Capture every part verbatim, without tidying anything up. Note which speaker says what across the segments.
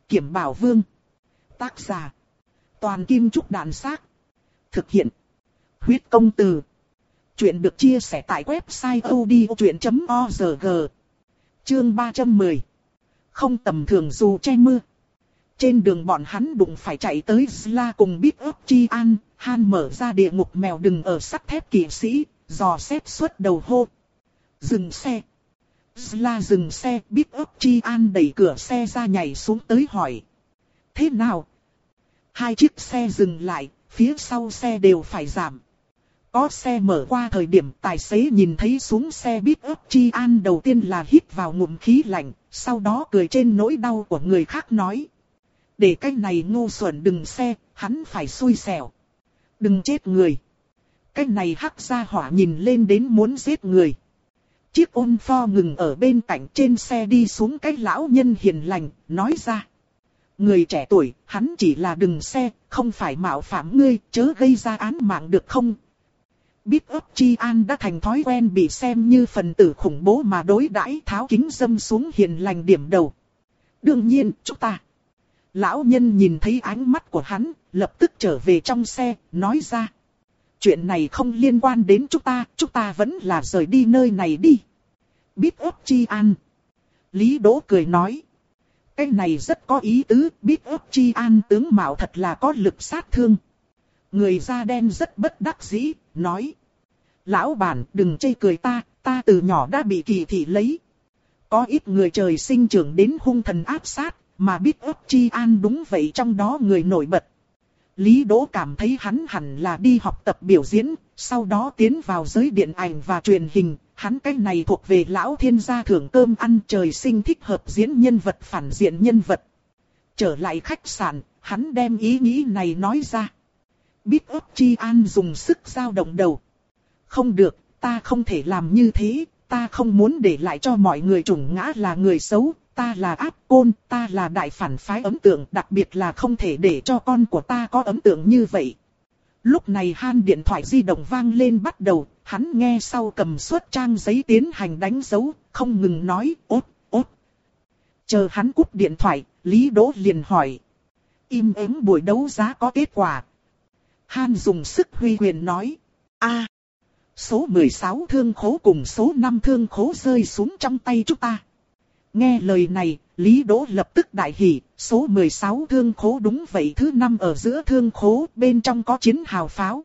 Speaker 1: Kiểm Bảo Vương. Tác giả. Toàn Kim Trúc Đàn Xác. Thực hiện. Huyết Công Từ. Chuyện được chia sẻ tại website odchuyện chấm org. Chương ba trăm mười. Không tầm thường dù che mưa. Trên đường bọn hắn đụng phải chạy tới Zla cùng Big Up Chi An. Han mở ra địa ngục mèo đừng ở sắt thép kỵ sĩ, dò xét suốt đầu hô. Dừng xe. Zla dừng xe, Big Up Chi An đẩy cửa xe ra nhảy xuống tới hỏi. Thế nào? Hai chiếc xe dừng lại, phía sau xe đều phải giảm. Có xe mở qua thời điểm tài xế nhìn thấy xuống xe Big Up Chi An đầu tiên là hít vào ngụm khí lạnh, sau đó cười trên nỗi đau của người khác nói. Để cái này ngu xuẩn đừng xe, hắn phải xui xẻo. Đừng chết người. Cái này hắc gia hỏa nhìn lên đến muốn giết người. Chiếc ôn pho ngừng ở bên cạnh, trên xe đi xuống cái lão nhân hiền lành, nói ra. Người trẻ tuổi, hắn chỉ là đừng xe, không phải mạo phạm ngươi, chớ gây ra án mạng được không? Big Up Chi An đã thành thói quen bị xem như phần tử khủng bố mà đối đãi, tháo kính dâm xuống hiền lành điểm đầu. Đương nhiên, chúng ta. Lão nhân nhìn thấy ánh mắt của hắn, lập tức trở về trong xe, nói ra. Chuyện này không liên quan đến chúng ta, chúng ta vẫn là rời đi nơi này đi. Big Up Chi An. Lý Đỗ cười nói. Cái này rất có ý tứ, Big Up Chi An tướng mạo thật là có lực sát thương. Người da đen rất bất đắc dĩ, nói. Lão bản đừng chê cười ta, ta từ nhỏ đã bị kỳ thị lấy. Có ít người trời sinh trưởng đến hung thần áp sát, mà Big Up Chi An đúng vậy trong đó người nổi bật. Lý Đỗ cảm thấy hắn hẳn là đi học tập biểu diễn, sau đó tiến vào giới điện ảnh và truyền hình. Hắn cái này thuộc về lão thiên gia thưởng cơm ăn, trời sinh thích hợp diễn nhân vật phản diện nhân vật. Trở lại khách sạn, hắn đem ý nghĩ này nói ra. Big Up Chi An dùng sức dao động đầu. Không được, ta không thể làm như thế, ta không muốn để lại cho mọi người trùng ngã là người xấu, ta là ác côn, ta là đại phản phái ấn tượng, đặc biệt là không thể để cho con của ta có ấn tượng như vậy. Lúc này Han điện thoại di động vang lên bắt đầu, hắn nghe sau cầm suất trang giấy tiến hành đánh dấu, không ngừng nói ốt, ốt. Chờ hắn cúp điện thoại, Lý Đỗ liền hỏi. Im ắng buổi đấu giá có kết quả. Han dùng sức huy quyền nói. A, số mười sáu thương khố cùng số năm thương khố rơi xuống trong tay chúng ta. Nghe lời này, Lý Đỗ lập tức đại hỉ, số mười sáu thương khố đúng vậy, thứ năm ở giữa thương khố, bên trong có chiến hào pháo.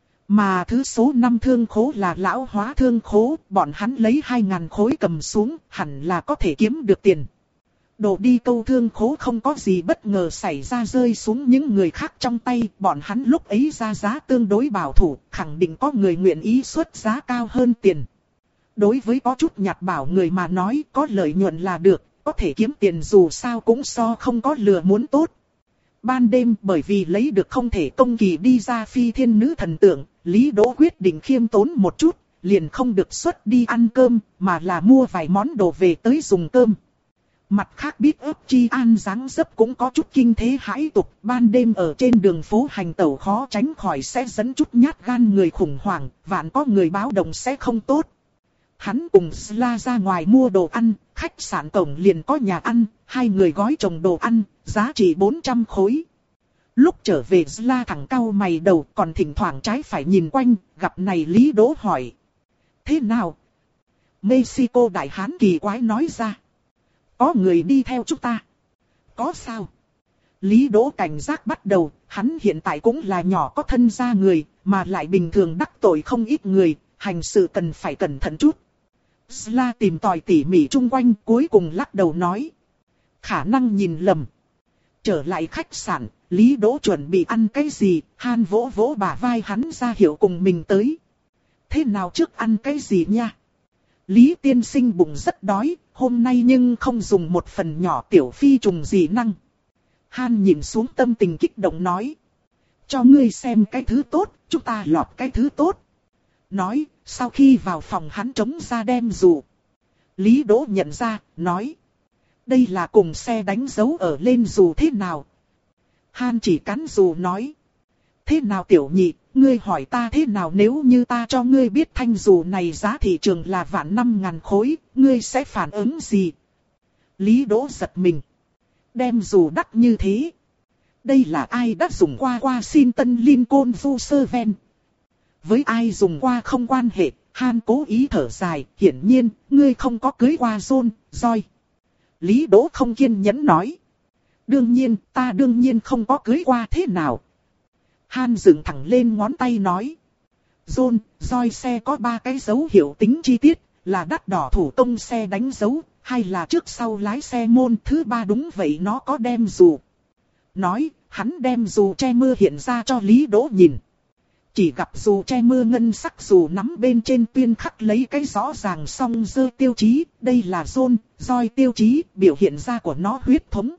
Speaker 1: Mà thứ số năm thương khố là lão hóa thương khố, bọn hắn lấy hai ngàn khối cầm xuống, hẳn là có thể kiếm được tiền. Đổ đi câu thương khố không có gì bất ngờ xảy ra rơi xuống những người khác trong tay, bọn hắn lúc ấy ra giá tương đối bảo thủ, khẳng định có người nguyện ý xuất giá cao hơn tiền. Đối với có chút nhặt bảo người mà nói có lợi nhuận là được, có thể kiếm tiền dù sao cũng so không có lừa muốn tốt. Ban đêm bởi vì lấy được không thể công kỳ đi ra phi thiên nữ thần tượng, Lý Đỗ quyết định khiêm tốn một chút, liền không được xuất đi ăn cơm, mà là mua vài món đồ về tới dùng cơm. Mặt khác Big Up Chi An dáng dấp cũng có chút kinh thế hãi tục, ban đêm ở trên đường phố hành tẩu khó tránh khỏi sẽ dẫn chút nhát gan người khủng hoảng, vạn có người báo động sẽ không tốt. Hắn cùng Zla ra ngoài mua đồ ăn, khách sạn cổng liền có nhà ăn, hai người gói chồng đồ ăn, giá trị bốn trăm khối. Lúc trở về Zla thẳng cau mày đầu, còn thỉnh thoảng trái phải nhìn quanh, gặp này Lý Đỗ hỏi. Thế nào? Mexico đại hán kỳ quái nói ra. Có người đi theo chúng ta. Có sao? Lý Đỗ cảnh giác bắt đầu, hắn hiện tại cũng là nhỏ có thân gia người, mà lại bình thường đắc tội không ít người, hành sự cần phải cẩn thận chút. Zla tìm tòi tỉ mỉ chung quanh, cuối cùng lắc đầu nói. Khả năng nhìn lầm. Trở lại khách sạn, Lý Đỗ chuẩn bị ăn cái gì, Han vỗ vỗ bả vai hắn ra hiệu cùng mình tới. Thế nào trước ăn cái gì nha? Lý tiên sinh bụng rất đói, hôm nay nhưng không dùng một phần nhỏ tiểu phi trùng gì năng. Han nhìn xuống tâm tình kích động nói. Cho ngươi xem cái thứ tốt, chúng ta lọt cái thứ tốt. Nói, sau khi vào phòng hắn chống ra đem dù. Lý Đỗ nhận ra, nói. Đây là cùng xe đánh dấu ở lên dù thế nào? Han chỉ cắn dù nói. Thế nào tiểu nhị, ngươi hỏi ta thế nào nếu như ta cho ngươi biết thanh dù này giá thị trường là vạn năm ngàn khối, ngươi sẽ phản ứng gì? Lý Đỗ giật mình. Đem dù đắt như thế. Đây là ai đã dùng qua Washington Lincoln Roosevelt? Với ai dùng qua không quan hệ, Han cố ý thở dài, hiển nhiên, ngươi không có cưới qua John, Joy. Lý Đỗ không kiên nhẫn nói. Đương nhiên, ta đương nhiên không có cưới qua thế nào. Han dựng thẳng lên ngón tay nói. John, Joy xe có ba cái dấu hiệu tính chi tiết, là đắt đỏ thủ công xe đánh dấu, hay là trước sau lái xe môn. Thứ ba đúng vậy, nó có đem dù. Nói, hắn đem dù che mưa hiện ra cho Lý Đỗ nhìn. Chỉ gặp dù che mưa ngân sắc dù nắm bên trên tuyên khắc lấy cái rõ ràng song dơ tiêu chí. Đây là John, Joy tiêu chí, biểu hiện ra của nó huyết thống.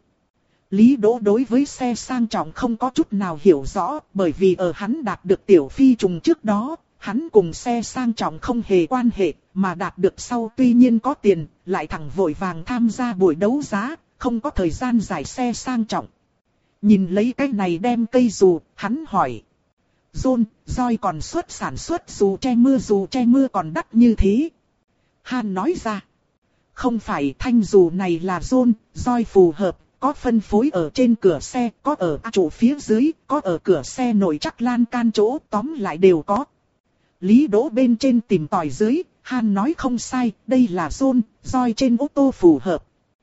Speaker 1: Lý Đỗ đối với xe sang trọng không có chút nào hiểu rõ, bởi vì ở hắn đạt được tiểu phi trùng trước đó, hắn cùng xe sang trọng không hề quan hệ, mà đạt được sau tuy nhiên có tiền, lại thẳng vội vàng tham gia buổi đấu giá, không có thời gian giải xe sang trọng. Nhìn lấy cái này đem cây dù, hắn hỏi. John, Joy còn xuất sản xuất dù che mưa dù che mưa còn đắt như thế. Han nói ra. Không phải, thanh dù này là John, Joy phù hợp, có phân phối ở trên cửa xe, có ở trụ phía dưới, có ở cửa xe nội chắc lan can chỗ, tóm lại đều có. Lý Đỗ bên trên tìm tòi dưới, Han nói không sai, đây là John, Joy trên ô tô phù hợp.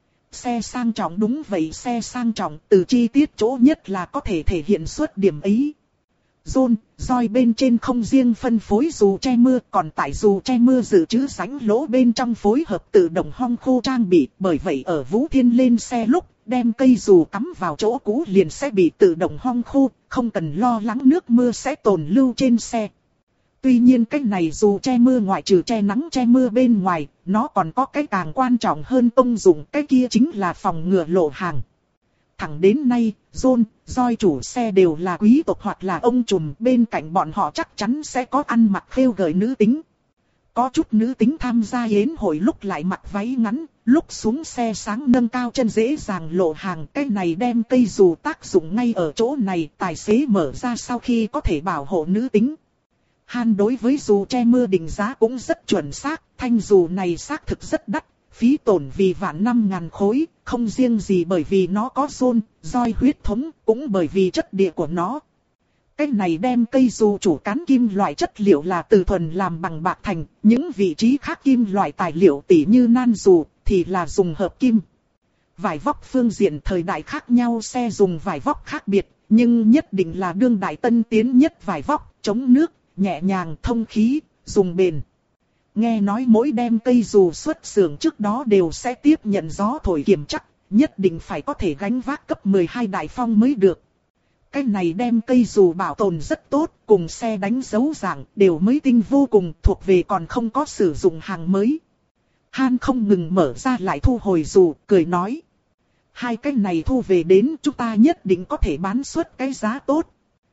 Speaker 1: Xe sang trọng đúng vậy, xe sang trọng từ chi tiết chỗ nhất là có thể thể hiện xuất điểm ấy. John, Joy bên trên không riêng phân phối dù che mưa, còn tại dù che mưa dự trữ sánh lỗ bên trong phối hợp tự động hong khô trang bị. Bởi vậy ở Vũ Thiên lên xe lúc, đem cây dù cắm vào chỗ cũ liền sẽ bị tự động hong khô, không cần lo lắng nước mưa sẽ tồn lưu trên xe. Tuy nhiên cái này dù che mưa ngoại trừ che nắng che mưa bên ngoài, nó còn có cái càng quan trọng hơn công dụng, cái kia chính là phòng ngừa lộ hàng. Thẳng đến nay, John, Joy chủ xe đều là quý tộc hoặc là ông trùm, bên cạnh bọn họ chắc chắn sẽ có ăn mặc khêu gợi nữ tính. Có chút nữ tính tham gia yến hội lúc lại mặc váy ngắn, lúc xuống xe sáng nâng cao chân dễ dàng lộ hàng. Cái này đem cây dù tác dụng ngay ở chỗ này, tài xế mở ra sau khi có thể bảo hộ nữ tính. Han đối với dù che mưa định giá cũng rất chuẩn xác, thanh dù này xác thực rất đắt, phí tổn vì vạn năm ngàn khối, không riêng gì bởi vì nó có John, Joy huyết thống, cũng bởi vì chất địa của nó. Cái này đem cây dù chủ cán kim loại chất liệu là từ thuần làm bằng bạc thành, những vị trí khác kim loại tài liệu tỉ như nan dù, thì là dùng hợp kim. Vải vóc phương diện thời đại khác nhau xe dùng vải vóc khác biệt, nhưng nhất định là đương đại tân tiến nhất vải vóc, chống nước, nhẹ nhàng thông khí, dùng bền. Nghe nói mỗi đem cây dù xuất xưởng trước đó đều sẽ tiếp nhận gió thổi kiểm chắc, nhất định phải có thể gánh vác cấp mười hai đại phong mới được. Cái này đem cây dù bảo tồn rất tốt, cùng xe đánh dấu dạng đều mới tinh vô cùng, thuộc về còn không có sử dụng hàng mới. Han không ngừng mở ra lại thu hồi dù, cười nói. Hai cái này thu về đến chúng ta nhất định có thể bán suất cái giá tốt.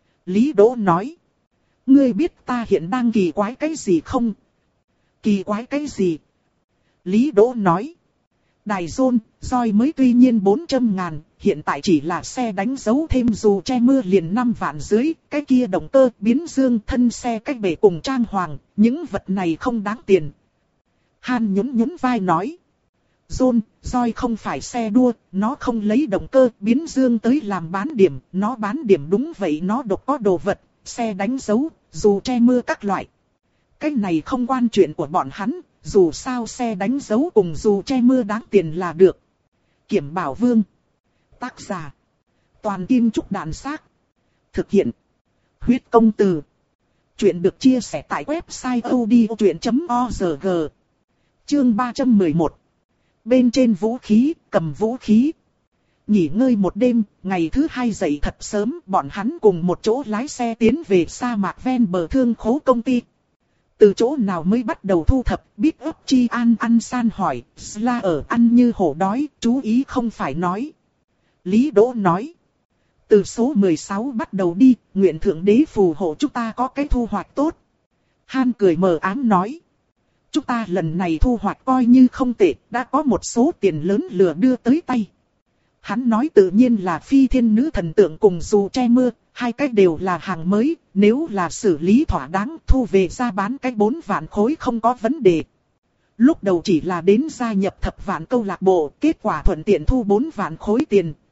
Speaker 1: Lý Đỗ nói. Ngươi biết ta hiện đang kỳ quái cái gì không? Kỳ quái cái gì? Lý Đỗ nói. Đài John, Joy mới tuy nhiên bốn trăm ngàn, hiện tại chỉ là xe đánh dấu thêm dù che mưa liền năm vạn dưới, cái kia động cơ, biến dương, thân xe cách bể cùng trang hoàng, những vật này không đáng tiền. Han nhún nhún vai nói. John, Joy không phải xe đua, nó không lấy động cơ, biến dương tới làm bán điểm, nó bán điểm đúng vậy, nó độc có đồ vật, xe đánh dấu, dù che mưa các loại. Cái này không quan chuyện của bọn hắn, dù sao xe đánh dấu cùng dù che mưa đáng tiền là được. Kiểm Bảo Vương. Tác giả. Toàn Kim Trúc Đàn Xác. Thực hiện. Huyết Công Từ. Chuyện được chia sẻ tại website odchuyện chấm org. Chương ba trăm mười một. Bên trên vũ khí, cầm vũ khí. Nghỉ ngơi một đêm, ngày thứ hai dậy thật sớm, bọn hắn cùng một chỗ lái xe tiến về sa mạc ven bờ thương khố công ty. Từ chỗ nào mới bắt đầu thu thập, biết ấp chi an ăn san hỏi, Sla ở ăn như hổ đói, chú ý không phải nói. Lý Đỗ nói. Từ số mười sáu bắt đầu đi, nguyện thượng đế phù hộ chúng ta có cái thu hoạch tốt. Han cười mờ ám nói. Chúng ta lần này thu hoạch coi như không tệ, đã có một số tiền lớn lừa đưa tới tay. Hắn nói tự nhiên là phi thiên nữ thần tượng cùng dù che mưa, hai cái đều là hàng mới, nếu là xử lý thỏa đáng thu về ra bán cái bốn vạn khối không có vấn đề. Lúc đầu chỉ là đến gia nhập thập vạn câu lạc bộ, kết quả thuận tiện thu bốn vạn khối tiền,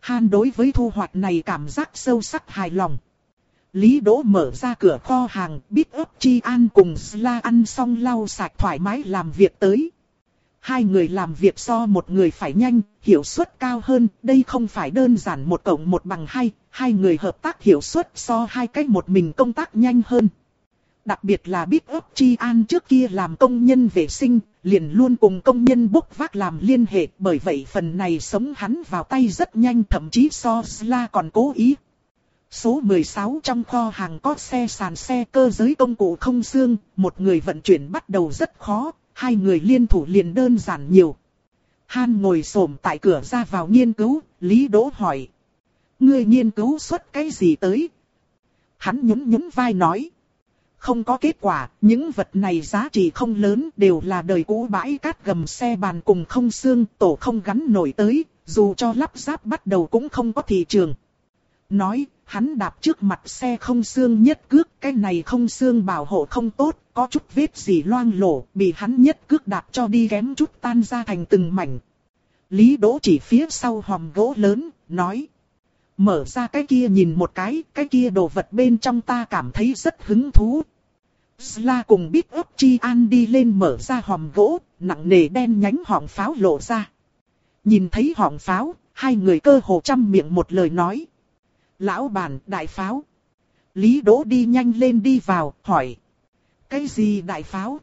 Speaker 1: Han đối với thu hoạch này cảm giác sâu sắc hài lòng. Lý Đỗ mở ra cửa kho hàng, Big Up Chi An cùng Sla ăn xong lau sạch thoải mái làm việc tới. Hai người làm việc so một người phải nhanh, hiệu suất cao hơn, đây không phải đơn giản một cộng một bằng hai, hai người hợp tác hiệu suất so hai cách một mình công tác nhanh hơn. Đặc biệt là Big Up Chi An trước kia làm công nhân vệ sinh, liền luôn cùng công nhân bốc vác làm liên hệ, bởi vậy phần này sống hắn vào tay rất nhanh, thậm chí so Sla còn cố ý. Số mười sáu trong kho hàng có xe sàn xe cơ giới công cụ không xương, một người vận chuyển bắt đầu rất khó, hai người liên thủ liền đơn giản nhiều. Han ngồi xổm tại cửa ra vào nghiên cứu, Lý Đỗ hỏi. Ngươi nghiên cứu xuất cái gì tới? Hắn nhún nhún vai nói. Không có kết quả, những vật này giá trị không lớn, đều là đời cũ bãi cát gầm xe bàn cùng không xương, tổ không gắn nổi tới, dù cho lắp ráp bắt đầu cũng không có thị trường. Nói, hắn đạp trước mặt xe không xương nhất cước, cái này không xương bảo hộ không tốt, có chút vết gì loang lổ, bị hắn nhất cước đạp cho đi kém chút tan ra thành từng mảnh. Lý Đỗ chỉ phía sau hòm gỗ lớn, nói. Mở ra cái kia nhìn một cái, cái kia đồ vật bên trong ta cảm thấy rất hứng thú. Sla cùng Big Up Chi An đi lên mở ra hòm gỗ, nặng nề đen nhánh hòm pháo lộ ra. Nhìn thấy hòm pháo, hai người cơ hồ trăm miệng một lời nói. Lão bản, đại pháo. Lý Đỗ đi nhanh lên đi vào, hỏi. Cái gì đại pháo?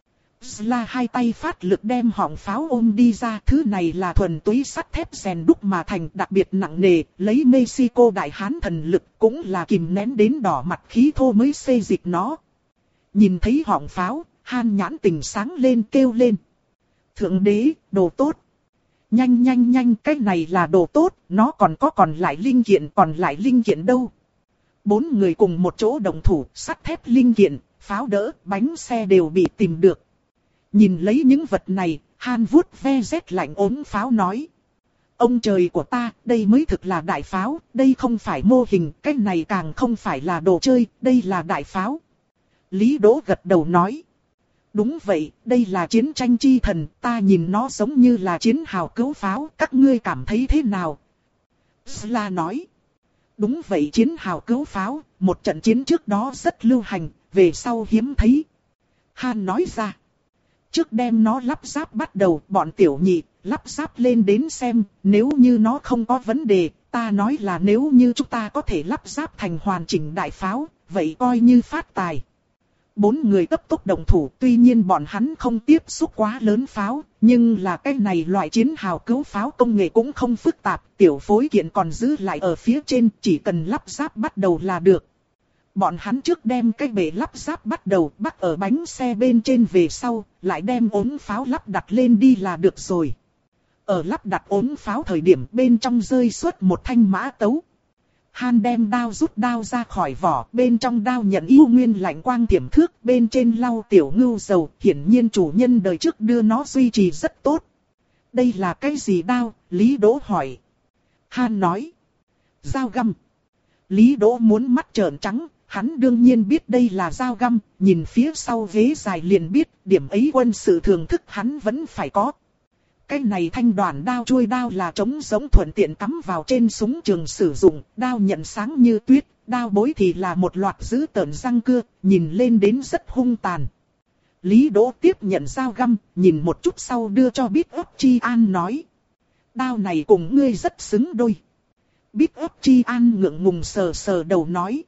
Speaker 1: Sla hai tay phát lực đem họng pháo ôm đi ra. Thứ này là thuần túy sắt thép rèn đúc mà thành, đặc biệt nặng nề, lấy Mexico đại hán thần lực, cũng là kìm nén đến đỏ mặt khí thô mới xây dịch nó. Nhìn thấy họng pháo, Han nhãn tình sáng lên kêu lên. Thượng đế, đồ tốt. Nhanh nhanh nhanh, cái này là đồ tốt, nó còn có còn lại linh kiện, còn lại linh kiện đâu. Bốn người cùng một chỗ đồng thủ, sắt thép linh kiện, pháo đỡ, bánh xe đều bị tìm được. Nhìn lấy những vật này, Han vuốt ve rét lạnh ốm pháo nói. Ông trời của ta, đây mới thực là đại pháo, đây không phải mô hình, cái này càng không phải là đồ chơi, đây là đại pháo. Lý Đỗ gật đầu nói. Đúng vậy, đây là chiến tranh chi thần, ta nhìn nó giống như là chiến hào cứu pháo, các ngươi cảm thấy thế nào? Sla nói. Đúng vậy, chiến hào cứu pháo, một trận chiến trước đó rất lưu hành, về sau hiếm thấy. Han nói ra. Trước đem nó lắp ráp bắt đầu, bọn tiểu nhị, lắp ráp lên đến xem, nếu như nó không có vấn đề, ta nói là nếu như chúng ta có thể lắp ráp thành hoàn chỉnh đại pháo, vậy coi như phát tài. Bốn người cấp tốc động thủ, tuy nhiên bọn hắn không tiếp xúc quá lớn pháo, nhưng là cái này loại chiến hào cứu pháo công nghệ cũng không phức tạp, tiểu phối kiện còn giữ lại ở phía trên, chỉ cần lắp ráp bắt đầu là được. Bọn hắn trước đem cái bể lắp ráp bắt đầu bắt ở bánh xe bên trên về sau, lại đem ốm pháo lắp đặt lên đi là được rồi. Ở lắp đặt ốm pháo thời điểm bên trong rơi suốt một thanh mã tấu. Han đem đao rút đao ra khỏi vỏ, bên trong đao nhận yêu nguyên lạnh quang tiềm thước, bên trên lau tiểu ngưu dầu, hiển nhiên chủ nhân đời trước đưa nó duy trì rất tốt. Đây là cái gì đao? Lý Đỗ hỏi. Han nói. Dao găm. Lý Đỗ muốn mắt trợn trắng, hắn đương nhiên biết đây là dao găm, nhìn phía sau ghế dài liền biết, điểm ấy quân sự thường thức hắn vẫn phải có. Cái này thanh đoàn đao chuôi đao là trống giống thuận tiện cắm vào trên súng trường sử dụng, đao nhận sáng như tuyết, đao bối thì là một loạt dữ tợn răng cưa, nhìn lên đến rất hung tàn. Lý Đỗ tiếp nhận dao găm, nhìn một chút sau đưa cho Big Up Chi An nói. Đao này cùng ngươi rất xứng đôi. Big Up Chi An ngượng ngùng sờ sờ đầu nói.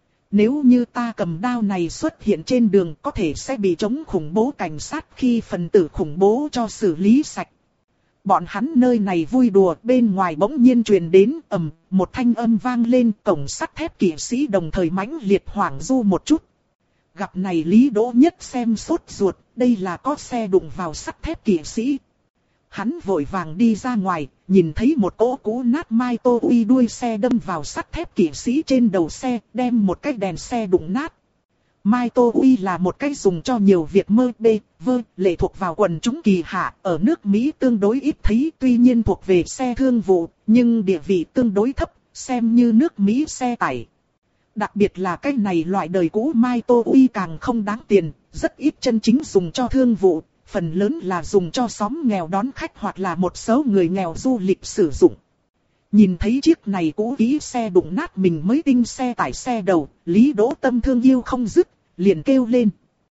Speaker 1: Nếu như ta cầm đao này xuất hiện trên đường có thể sẽ bị chống khủng bố cảnh sát khi phần tử khủng bố cho xử lý sạch. Bọn hắn nơi này vui đùa, bên ngoài bỗng nhiên truyền đến ầm, một thanh âm vang lên, cổng sắt thép kỵ sĩ đồng thời mãnh liệt hoảng du một chút. Gặp này Lý Đỗ nhất xem sốt ruột, đây là có xe đụng vào sắt thép kỵ sĩ. Hắn vội vàng đi ra ngoài, nhìn thấy một cỗ cũ nát Mai Tô Uy đuôi xe đâm vào sắt thép kỵ sĩ trên đầu xe, đem một cái đèn xe đụng nát. Mai Tô Uy là một cái dùng cho nhiều việc mơ bê, vơ, lệ thuộc vào quần chúng kỳ hạ, ở nước Mỹ tương đối ít thấy, tuy nhiên thuộc về xe thương vụ, nhưng địa vị tương đối thấp, xem như nước Mỹ xe tải. Đặc biệt là cái này loại đời cũ Mai Tô Uy càng không đáng tiền, rất ít chân chính dùng cho thương vụ, phần lớn là dùng cho xóm nghèo đón khách hoặc là một số người nghèo du lịch sử dụng. Nhìn thấy chiếc này cũ kỹ xe đụng nát mình mới tinh xe tải xe đầu, Lý Đỗ Tâm thương yêu không dứt, liền kêu lên.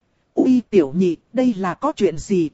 Speaker 1: Ui tiểu nhị, đây là có chuyện gì?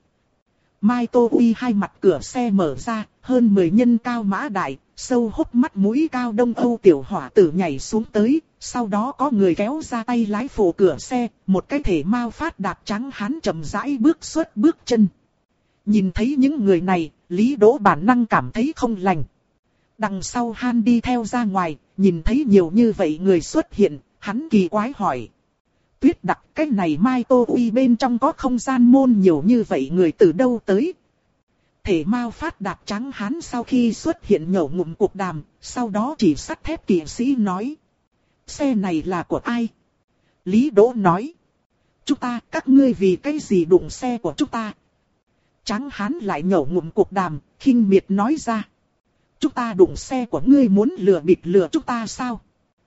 Speaker 1: Mai Tô Uy hai mặt cửa xe mở ra, hơn mười nhân cao mã đại, sâu hốc mắt mũi cao Đông Âu tiểu hỏa tử nhảy xuống tới, sau đó có người kéo ra tay lái phụ cửa xe, một cái thể mau phát đạt trắng hán chậm rãi bước xuất bước chân. Nhìn thấy những người này, Lý Đỗ bản năng cảm thấy không lành. Đằng sau Han đi theo ra ngoài, nhìn thấy nhiều như vậy người xuất hiện, hắn kỳ quái hỏi. Tuyết Đặc, cái này Mai Tô Uy bên trong có không gian môn nhiều như vậy người từ đâu tới? Thể mau phát đạt trắng hán sau khi xuất hiện nhổ ngụm cuộc đàm, sau đó chỉ sắt thép kỵ sĩ nói. Xe này là của ai? Lý Đỗ nói. Chúng ta, các ngươi vì cái gì đụng xe của chúng ta? Trắng hán lại nhổ ngụm cuộc đàm, khinh miệt nói ra. Chúng ta đụng xe của ngươi muốn lừa bịp lừa chúng ta sao?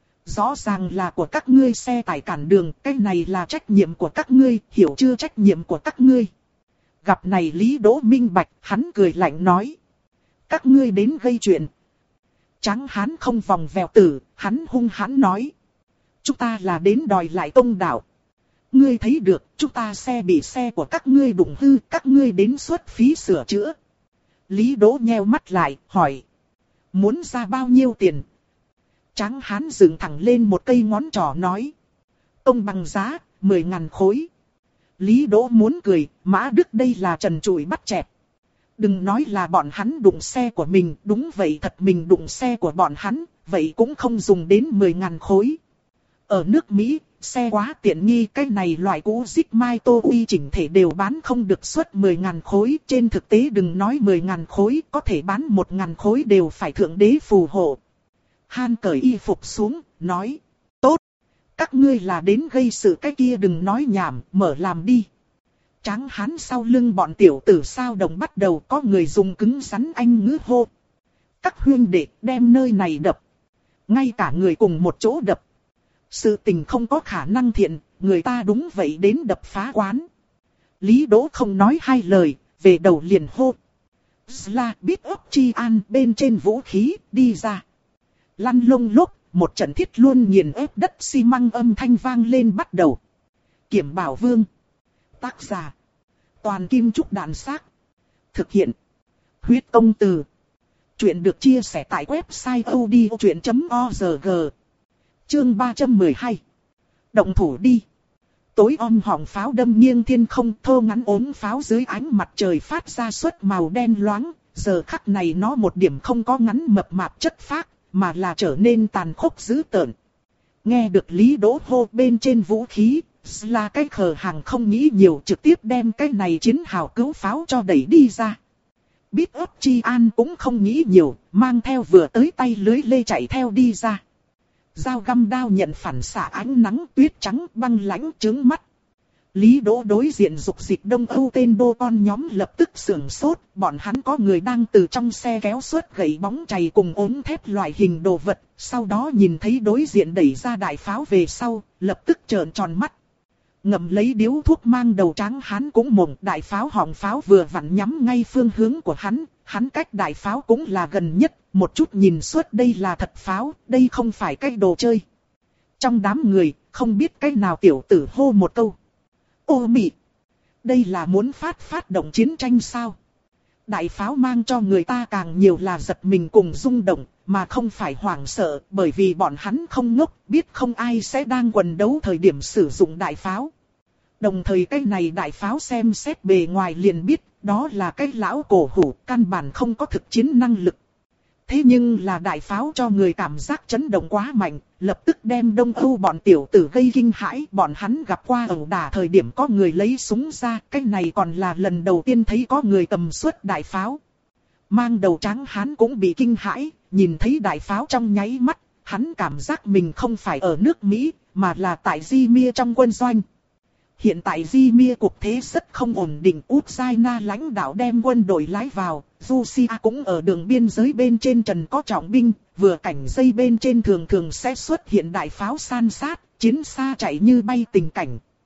Speaker 1: Rõ ràng là của các ngươi xe tải cản đường, cái này là trách nhiệm của các ngươi, hiểu chưa trách nhiệm của các ngươi? Gặp này Lý Đỗ minh bạch, hắn cười lạnh nói. Các ngươi đến gây chuyện. Trắng hán không vòng vèo tử, hắn hung hãn nói. Chúng ta là đến đòi lại công đạo. Ngươi thấy được, chúng ta xe bị xe của các ngươi đụng hư, các ngươi đến xuất phí sửa chữa. Lý Đỗ nheo mắt lại, hỏi. Muốn ra bao nhiêu tiền? Tráng hán dựng thẳng lên một cây ngón trỏ nói. Công bằng giá, mười ngàn khối. Lý Đỗ muốn cười, Mã Đức đây là trần trụi bắt chẹt. Đừng nói là bọn hắn đụng xe của mình, đúng vậy thật mình đụng xe của bọn hắn, vậy cũng không dùng đến mười ngàn khối. Ở nước Mỹ, xe quá tiện nghi, cái này loại cũ Zip Mai Tô Uy chỉnh thể đều bán không được suất mười ngàn khối. Trên thực tế đừng nói mười ngàn khối, có thể bán một ngàn khối đều phải thượng đế phù hộ. Han cởi y phục xuống, nói. Tốt, các ngươi là đến gây sự cái kia đừng nói nhảm, mở làm đi. Tráng hán sau lưng bọn tiểu tử sao đồng bắt đầu có người dùng cứng rắn anh ngữ hô. Các huynh đệ đem nơi này đập. Ngay cả người cùng một chỗ đập. Sự tình không có khả năng thiện, người ta đúng vậy đến đập phá quán. Lý Đỗ không nói hai lời, về đầu liền hô. Zla biết ấp chi an bên trên vũ khí, đi ra. Lăn lông lốc, một trận thiết luôn nghiền ép đất xi măng âm thanh vang lên bắt đầu. Kiểm Bảo Vương. Tác giả. Toàn Kim Trúc Đàn Xác. Thực hiện. Huyết Công Từ. Chuyện được chia sẻ tại website odchuyện chấm org. Chương ba trăm mười hai. Động thủ đi. Tối om họng pháo đâm nghiêng thiên không, thô ngắn ốm pháo dưới ánh mặt trời phát ra suất màu đen loáng. Giờ khắc này nó một điểm không có ngắn mập mạp chất phác, mà là trở nên tàn khốc dữ tợn. Nghe được Lý Đỗ hô bên trên vũ khí, là cái khờ hàng không nghĩ nhiều, trực tiếp đem cái này chiến hào cứu pháo cho đẩy đi ra. Biết ấp chi an cũng không nghĩ nhiều, mang theo vừa tới tay lưới lê chạy theo đi ra. Dao găm đao nhận phản xạ ánh nắng tuyết trắng băng lãnh trướng mắt. Lý Đỗ đối diện dục dịch Đông Âu tên đô con nhóm lập tức sưởng sốt, bọn hắn có người đang từ trong xe kéo xuất gậy bóng chày cùng ốm thép loại hình đồ vật, sau đó nhìn thấy đối diện đẩy ra đại pháo về sau, lập tức trợn tròn mắt. Ngậm lấy điếu thuốc mang đầu tráng hắn cũng mộng, đại pháo họng pháo vừa vặn nhắm ngay phương hướng của hắn, hắn cách đại pháo cũng là gần nhất, một chút nhìn suốt đây là thật pháo, đây không phải cái đồ chơi. Trong đám người, không biết cái nào tiểu tử hô một câu. Ô mị! Đây là muốn phát phát động chiến tranh sao? Đại pháo mang cho người ta càng nhiều là giật mình cùng rung động, mà không phải hoảng sợ, bởi vì bọn hắn không ngốc, biết không ai sẽ đang quần đấu thời điểm sử dụng đại pháo. Đồng thời cái này đại pháo xem xét bề ngoài liền biết, đó là cái lão cổ hủ, căn bản không có thực chiến năng lực. Thế nhưng là đại pháo cho người cảm giác chấn động quá mạnh, lập tức đem Đông Âu bọn tiểu tử gây kinh hãi. Bọn hắn gặp qua ẩu đả thời điểm có người lấy súng ra, cái này còn là lần đầu tiên thấy có người tầm suất đại pháo. Mang đầu trắng hắn cũng bị kinh hãi, nhìn thấy đại pháo trong nháy mắt, hắn cảm giác mình không phải ở nước Mỹ, mà là tại Di-mia trong quân doanh. Hiện tại Di-mia cuộc thế rất không ổn định, Ukraine lãnh đạo đem quân đội lái vào, Russia cũng ở đường biên giới bên trên trần có trọng binh, vừa cảnh dây bên trên thường thường sẽ xuất hiện đại pháo san sát, chiến xa chạy như bay tình cảnh.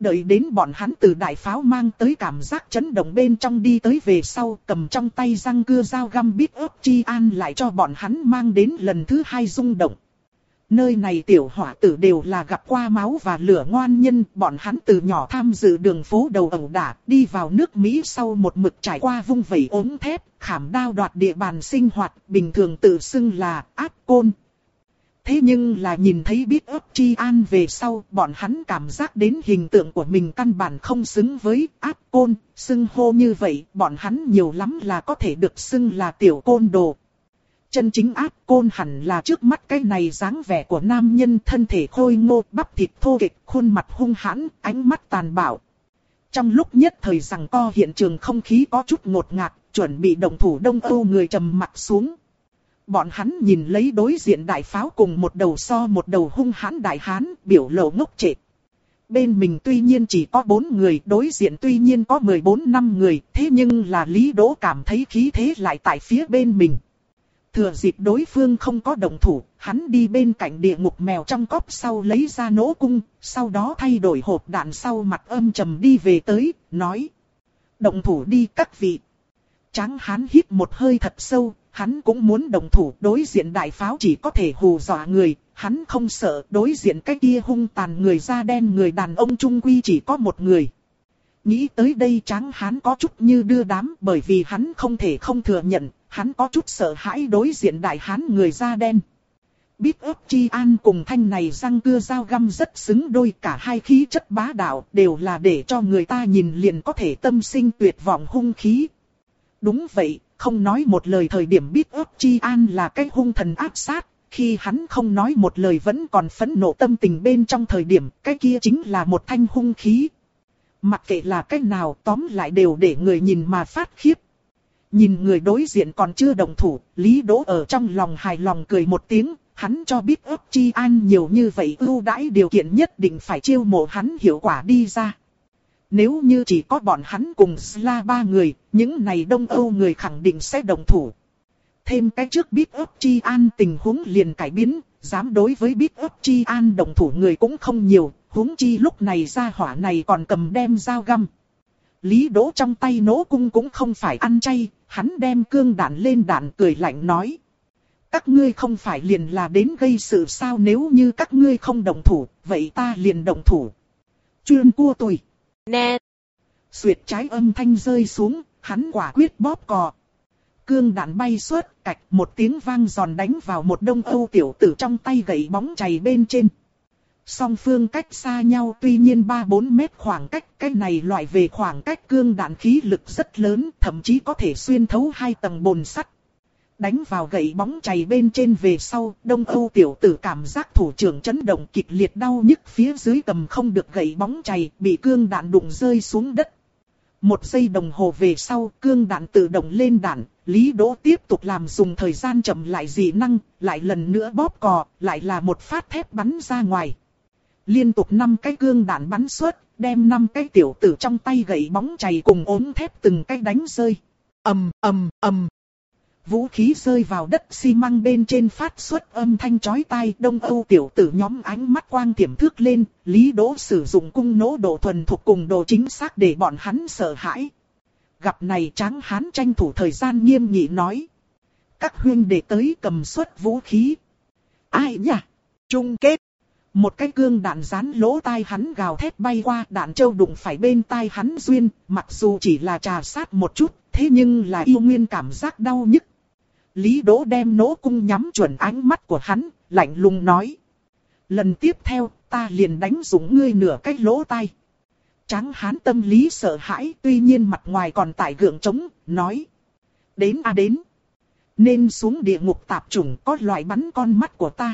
Speaker 1: Đợi đến bọn hắn từ đại pháo mang tới cảm giác chấn động bên trong đi tới về sau, cầm trong tay răng cưa dao găm Big ấp Chi An lại cho bọn hắn mang đến lần thứ hai rung động. Nơi này tiểu hỏa tử đều là gặp qua máu và lửa ngoan nhân, bọn hắn từ nhỏ tham dự đường phố đầu ẩu đả, đi vào nước Mỹ sau một mực trải qua vung vẩy ốm thép, khảm đao đoạt địa bàn sinh hoạt, bình thường tự xưng là ác côn. Thế nhưng là nhìn thấy Big ấp Chi An về sau, bọn hắn cảm giác đến hình tượng của mình căn bản không xứng với ác côn, xưng hô như vậy, bọn hắn nhiều lắm là có thể được xưng là tiểu côn đồ. Chân chính ác côn hẳn là trước mắt cái này dáng vẻ của nam nhân, thân thể khôi ngô, bắp thịt thô kệch, khuôn mặt hung hãn, ánh mắt tàn bạo. Trong lúc nhất thời giằng co hiện trường không khí có chút ngột ngạt, chuẩn bị động thủ Đông Âu người trầm mặt xuống. Bọn hắn nhìn lấy đối diện đại pháo cùng một đầu so một đầu hung hãn đại hán, biểu lộ ngốc trệ. Bên mình tuy nhiên chỉ có bốn người, đối diện tuy nhiên có mười bốn năm người, thế nhưng là Lý Đỗ cảm thấy khí thế lại tại phía bên mình. Thừa dịp đối phương không có động thủ, hắn đi bên cạnh địa ngục mèo trong cốp sau lấy ra nỗ cung, sau đó thay đổi hộp đạn sau mặt âm trầm đi về tới, nói. Động thủ đi các vị. Tráng hán hít một hơi thật sâu, hắn cũng muốn động thủ, đối diện đại pháo chỉ có thể hù dọa người, hắn không sợ, đối diện cái kia hung tàn người da đen người đàn ông trung quy chỉ có một người. Nghĩ tới đây Tráng hán có chút như đưa đám, bởi vì hắn không thể không thừa nhận, hắn có chút sợ hãi đối diện đại hán người da đen. Big ấp Chi An cùng thanh này răng cưa dao găm rất xứng đôi, cả hai khí chất bá đạo đều là để cho người ta nhìn liền có thể tâm sinh tuyệt vọng hung khí. Đúng vậy, không nói một lời thời điểm Big ấp Chi An là cái hung thần ác sát, khi hắn không nói một lời vẫn còn phẫn nộ tâm tình bên trong thời điểm, cái kia chính là một thanh hung khí. Mặc kệ là cách nào tóm lại đều để người nhìn mà phát khiếp. Nhìn người đối diện còn chưa động thủ, Lý Đỗ ở trong lòng hài lòng cười một tiếng, hắn cho Big ấp Chi An nhiều như vậy ưu đãi điều kiện nhất định phải chiêu mộ hắn hiệu quả đi ra. Nếu như chỉ có bọn hắn cùng Sla ba người, những này Đông Âu người khẳng định sẽ động thủ. Thêm cái trước Big ấp Chi An tình huống liền cải biến, dám đối với Big ấp Chi An động thủ người cũng không nhiều, huống chi lúc này gia hỏa này còn cầm đem dao găm. Lý Đỗ trong tay nỗ cung cũng không phải ăn chay, hắn đem cương đạn lên đạn cười lạnh nói. Các ngươi không phải liền là đến gây sự sao, nếu như các ngươi không động thủ, vậy ta liền động thủ. Chuyên cua tôi. Nè. Xuyệt trái âm thanh rơi xuống, hắn quả quyết bóp cò. Cương đạn bay suốt, cạch một tiếng vang giòn đánh vào một Đông Âu tiểu tử trong tay gậy bóng chày bên trên. Song phương cách xa nhau tuy nhiên ba bốn mét khoảng cách, cái này loại về khoảng cách cương đạn khí lực rất lớn, thậm chí có thể xuyên thấu hai tầng bồn sắt. Đánh vào gậy bóng chày bên trên về sau, Đông Âu tiểu tử cảm giác thủ trưởng chấn động kịch liệt đau nhức, phía dưới cầm không được gậy bóng chày, bị cương đạn đụng rơi xuống đất. Một giây đồng hồ về sau, cương đạn tự động lên đạn, Lý Đỗ tiếp tục làm dùng thời gian chậm lại dị năng, lại lần nữa bóp cò, lại là một phát thép bắn ra ngoài. Liên tục năm cái cương đạn bắn suốt, đem năm cái tiểu tử trong tay gậy bóng chày cùng ốm thép từng cái đánh rơi. Ầm ầm ầm. Vũ khí rơi vào đất xi măng bên trên phát xuất âm thanh chói tai. Đông Âu tiểu tử nhóm ánh mắt quang tiềm thước lên, Lý Đỗ sử dụng cung nỗ độ thuần thục cùng độ chính xác để bọn hắn sợ hãi. Gặp này Tráng hán tranh thủ thời gian nghiêm nghị nói. Các huynh đệ tới cầm suất vũ khí. Ai nhỉ? Chung kết. Một cái cương đạn dán lỗ tai hắn gào thét bay qua, đạn châu đụng phải bên tai hắn duyên, mặc dù chỉ là trà sát một chút, thế nhưng là yêu nguyên cảm giác đau nhức. Lý Đỗ đem nỗ cung nhắm chuẩn ánh mắt của hắn, lạnh lùng nói. Lần tiếp theo, ta liền đánh dụng ngươi nửa cái lỗ tai. Tráng hán tâm lý sợ hãi, tuy nhiên mặt ngoài còn tại gượng trống, nói. Đến à đến. Nên xuống địa ngục tạp chủng, có loại bắn con mắt của ta.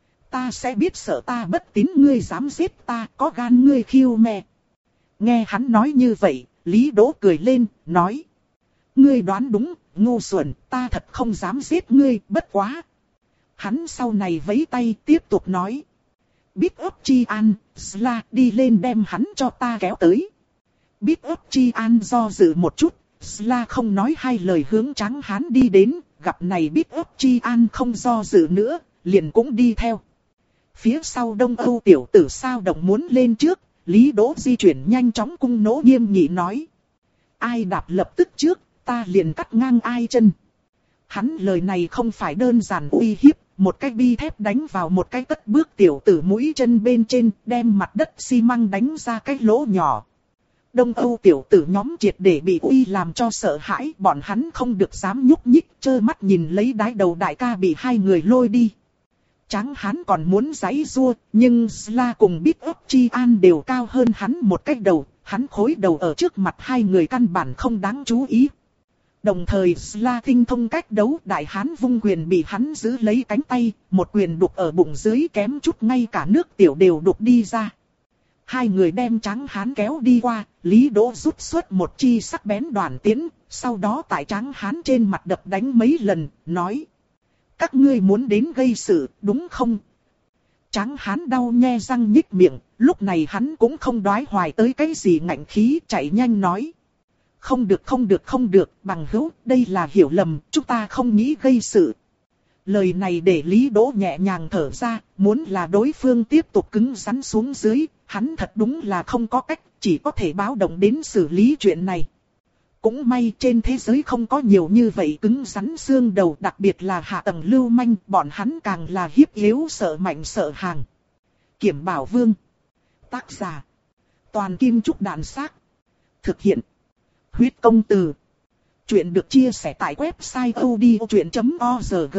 Speaker 1: Ta sẽ biết sợ ta bất tín ngươi dám giết ta, có gan ngươi khiêu mẹ. Nghe hắn nói như vậy, Lý Đỗ cười lên, nói. Ngươi đoán đúng, ngu xuẩn, ta thật không dám giết ngươi, bất quá. Hắn sau này vẫy tay tiếp tục nói. Big ấp Chi An, Sla đi lên đem hắn cho ta kéo tới. Big ấp Chi An do dự một chút, Sla không nói hai lời hướng Tráng hán đi đến, gặp này Big ấp Chi An không do dự nữa, liền cũng đi theo. Phía sau Đông Âu tiểu tử sao động muốn lên trước, Lý Đỗ di chuyển nhanh chóng cung nỗ nghiêm nghị nói. Ai đạp lập tức trước, ta liền cắt ngang ai chân. Hắn lời này không phải đơn giản uy hiếp, một cái bi thép đánh vào một cái cất bước tiểu tử mũi chân bên trên, đem mặt đất xi măng đánh ra cái lỗ nhỏ. Đông Âu tiểu tử nhóm triệt để bị uy làm cho sợ hãi, bọn hắn không được dám nhúc nhích, trơ mắt nhìn lấy đái đầu đại ca bị hai người lôi đi. Tráng hắn còn muốn giãy giụa, nhưng Sla cùng Big Up Chi An đều cao hơn hắn một cái đầu, hắn khối đầu ở trước mặt hai người căn bản không đáng chú ý. Đồng thời Sla tinh thông cách đấu, đại hán vung quyền bị hắn giữ lấy cánh tay, một quyền đục ở bụng dưới kém chút ngay cả nước tiểu đều đục đi ra. Hai người đem Tráng hán kéo đi qua, Lý Đỗ rút xuất một chi sắc bén đoàn tiễn, sau đó tại Tráng hán trên mặt đập đánh mấy lần, nói. Các ngươi muốn đến gây sự, đúng không? Tráng hán đau nhe răng nhích miệng, lúc này hắn cũng không đoái hoài tới cái gì ngạnh khí, chạy nhanh nói. Không được không được không được, bằng hữu, đây là hiểu lầm, chúng ta không nghĩ gây sự. Lời này để Lý Đỗ nhẹ nhàng thở ra, muốn là đối phương tiếp tục cứng rắn xuống dưới, hắn thật đúng là không có cách, chỉ có thể báo động đến xử lý chuyện này. Cũng may trên thế giới không có nhiều như vậy cứng rắn xương đầu, đặc biệt là hạ tầng lưu manh, bọn hắn càng là hiếp yếu sợ mạnh sợ hàng. Kiểm Bảo Vương. Tác giả. Toàn Kim Trúc Đàn Xác. Thực hiện. Huyết Công Từ. Chuyện được chia sẻ tại website odchuyện chấm org.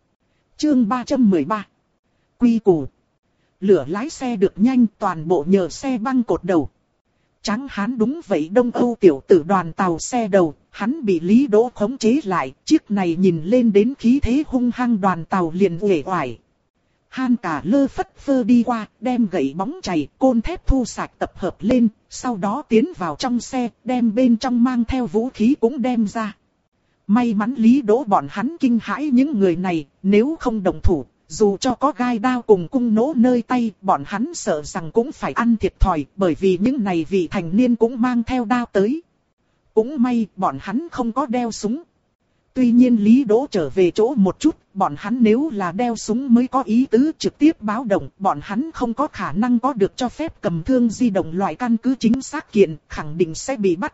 Speaker 1: Chương ba trăm mười ba. Quy củ. Lửa lái xe được nhanh, toàn bộ nhờ xe băng cột đầu. Tráng hán đúng vậy, Đông Âu tiểu tử đoàn tàu xe đầu, hắn bị Lý Đỗ khống chế lại, chiếc này nhìn lên đến khí thế hung hăng đoàn tàu liền uể oải. Han cả lơ phất phơ đi qua, đem gậy bóng chày, côn thép thu sạch tập hợp lên, sau đó tiến vào trong xe, đem bên trong mang theo vũ khí cũng đem ra. May mắn Lý Đỗ bọn hắn kinh hãi những người này, nếu không đồng thủ, dù cho có gai đao cùng cung nỗ nơi tay, bọn hắn sợ rằng cũng phải ăn thiệt thòi, bởi vì những này vị thành niên cũng mang theo đao tới. Cũng may, bọn hắn không có đeo súng. Tuy nhiên Lý Đỗ trở về chỗ một chút, bọn hắn nếu là đeo súng mới có ý tứ trực tiếp báo động, bọn hắn không có khả năng có được cho phép cầm thương di động loại căn cứ chính xác kiện, khẳng định sẽ bị bắt.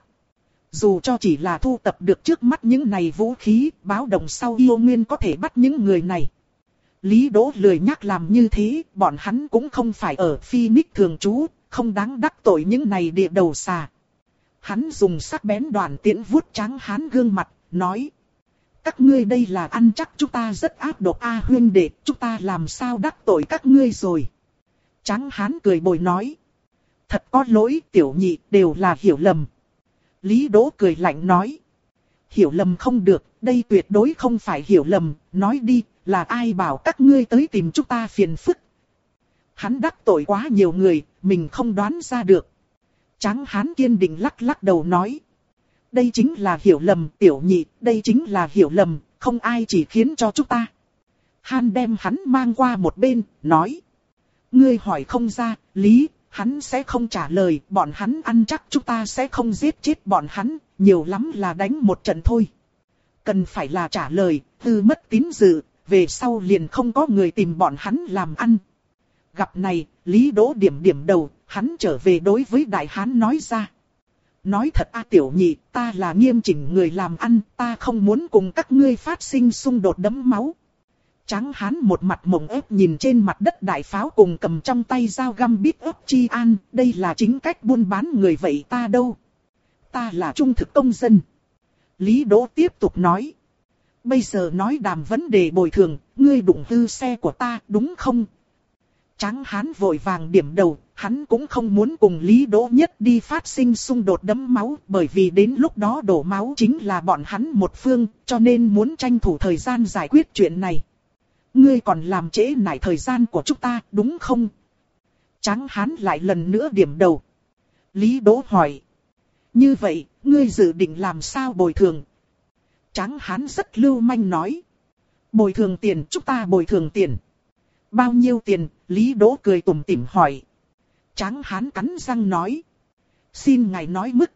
Speaker 1: Dù cho chỉ là thu tập được trước mắt những này vũ khí, báo động sau yêu nguyên có thể bắt những người này. Lý Đỗ lười nhắc làm như thế, bọn hắn cũng không phải ở Phoenix thường trú, không đáng đắc tội những này địa đầu xà. Hắn dùng sắc bén đoàn tiễn vuốt Tráng hán gương mặt, nói. Các ngươi đây là ăn chắc chúng ta rất ác độc a huyên đệ, chúng ta làm sao đắc tội các ngươi rồi. Tráng hán cười bồi nói. Thật có lỗi tiểu nhị, đều là hiểu lầm. Lý Đỗ cười lạnh nói. Hiểu lầm không được, đây tuyệt đối không phải hiểu lầm, nói đi, là ai bảo các ngươi tới tìm chúng ta phiền phức. Hắn đắc tội quá nhiều người, mình không đoán ra được. Tráng hán kiên định lắc lắc đầu nói. Đây chính là hiểu lầm tiểu nhị, đây chính là hiểu lầm, không ai chỉ khiến cho chúng ta. Han đem hắn mang qua một bên, nói. Ngươi hỏi không ra, Lý, hắn sẽ không trả lời, bọn hắn ăn chắc chúng ta sẽ không giết chết bọn hắn, nhiều lắm là đánh một trận thôi. Cần phải là trả lời, tư mất tín dự, về sau liền không có người tìm bọn hắn làm ăn. Gặp này, Lý Đỗ điểm điểm đầu, hắn trở về đối với đại hán nói ra. Nói thật a tiểu nhị, ta là nghiêm chỉnh người làm ăn, ta không muốn cùng các ngươi phát sinh xung đột đẫm máu. Tráng hán một mặt mộng ép nhìn trên mặt đất đại pháo cùng cầm trong tay dao găm Big Up Chi An, đây là chính cách buôn bán người vậy ta đâu. Ta là trung thực công dân. Lý Đỗ tiếp tục nói. Bây giờ nói đàm vấn đề bồi thường, ngươi đụng hư xe của ta đúng không? Tráng hán vội vàng điểm đầu, hắn cũng không muốn cùng Lý Đỗ nhất đi phát sinh xung đột đẫm máu, bởi vì đến lúc đó đổ máu chính là bọn hắn một phương, cho nên muốn tranh thủ thời gian giải quyết chuyện này. Ngươi còn làm trễ nải thời gian của chúng ta, đúng không? Tráng hán lại lần nữa điểm đầu. Lý Đỗ hỏi. Như vậy, ngươi dự định làm sao bồi thường? Tráng hán rất lưu manh nói. Bồi thường tiền, chúng ta bồi thường tiền. Bao nhiêu tiền? Lý Đỗ cười tủm tỉm hỏi. Tráng hán cắn răng nói. Xin ngài nói mức.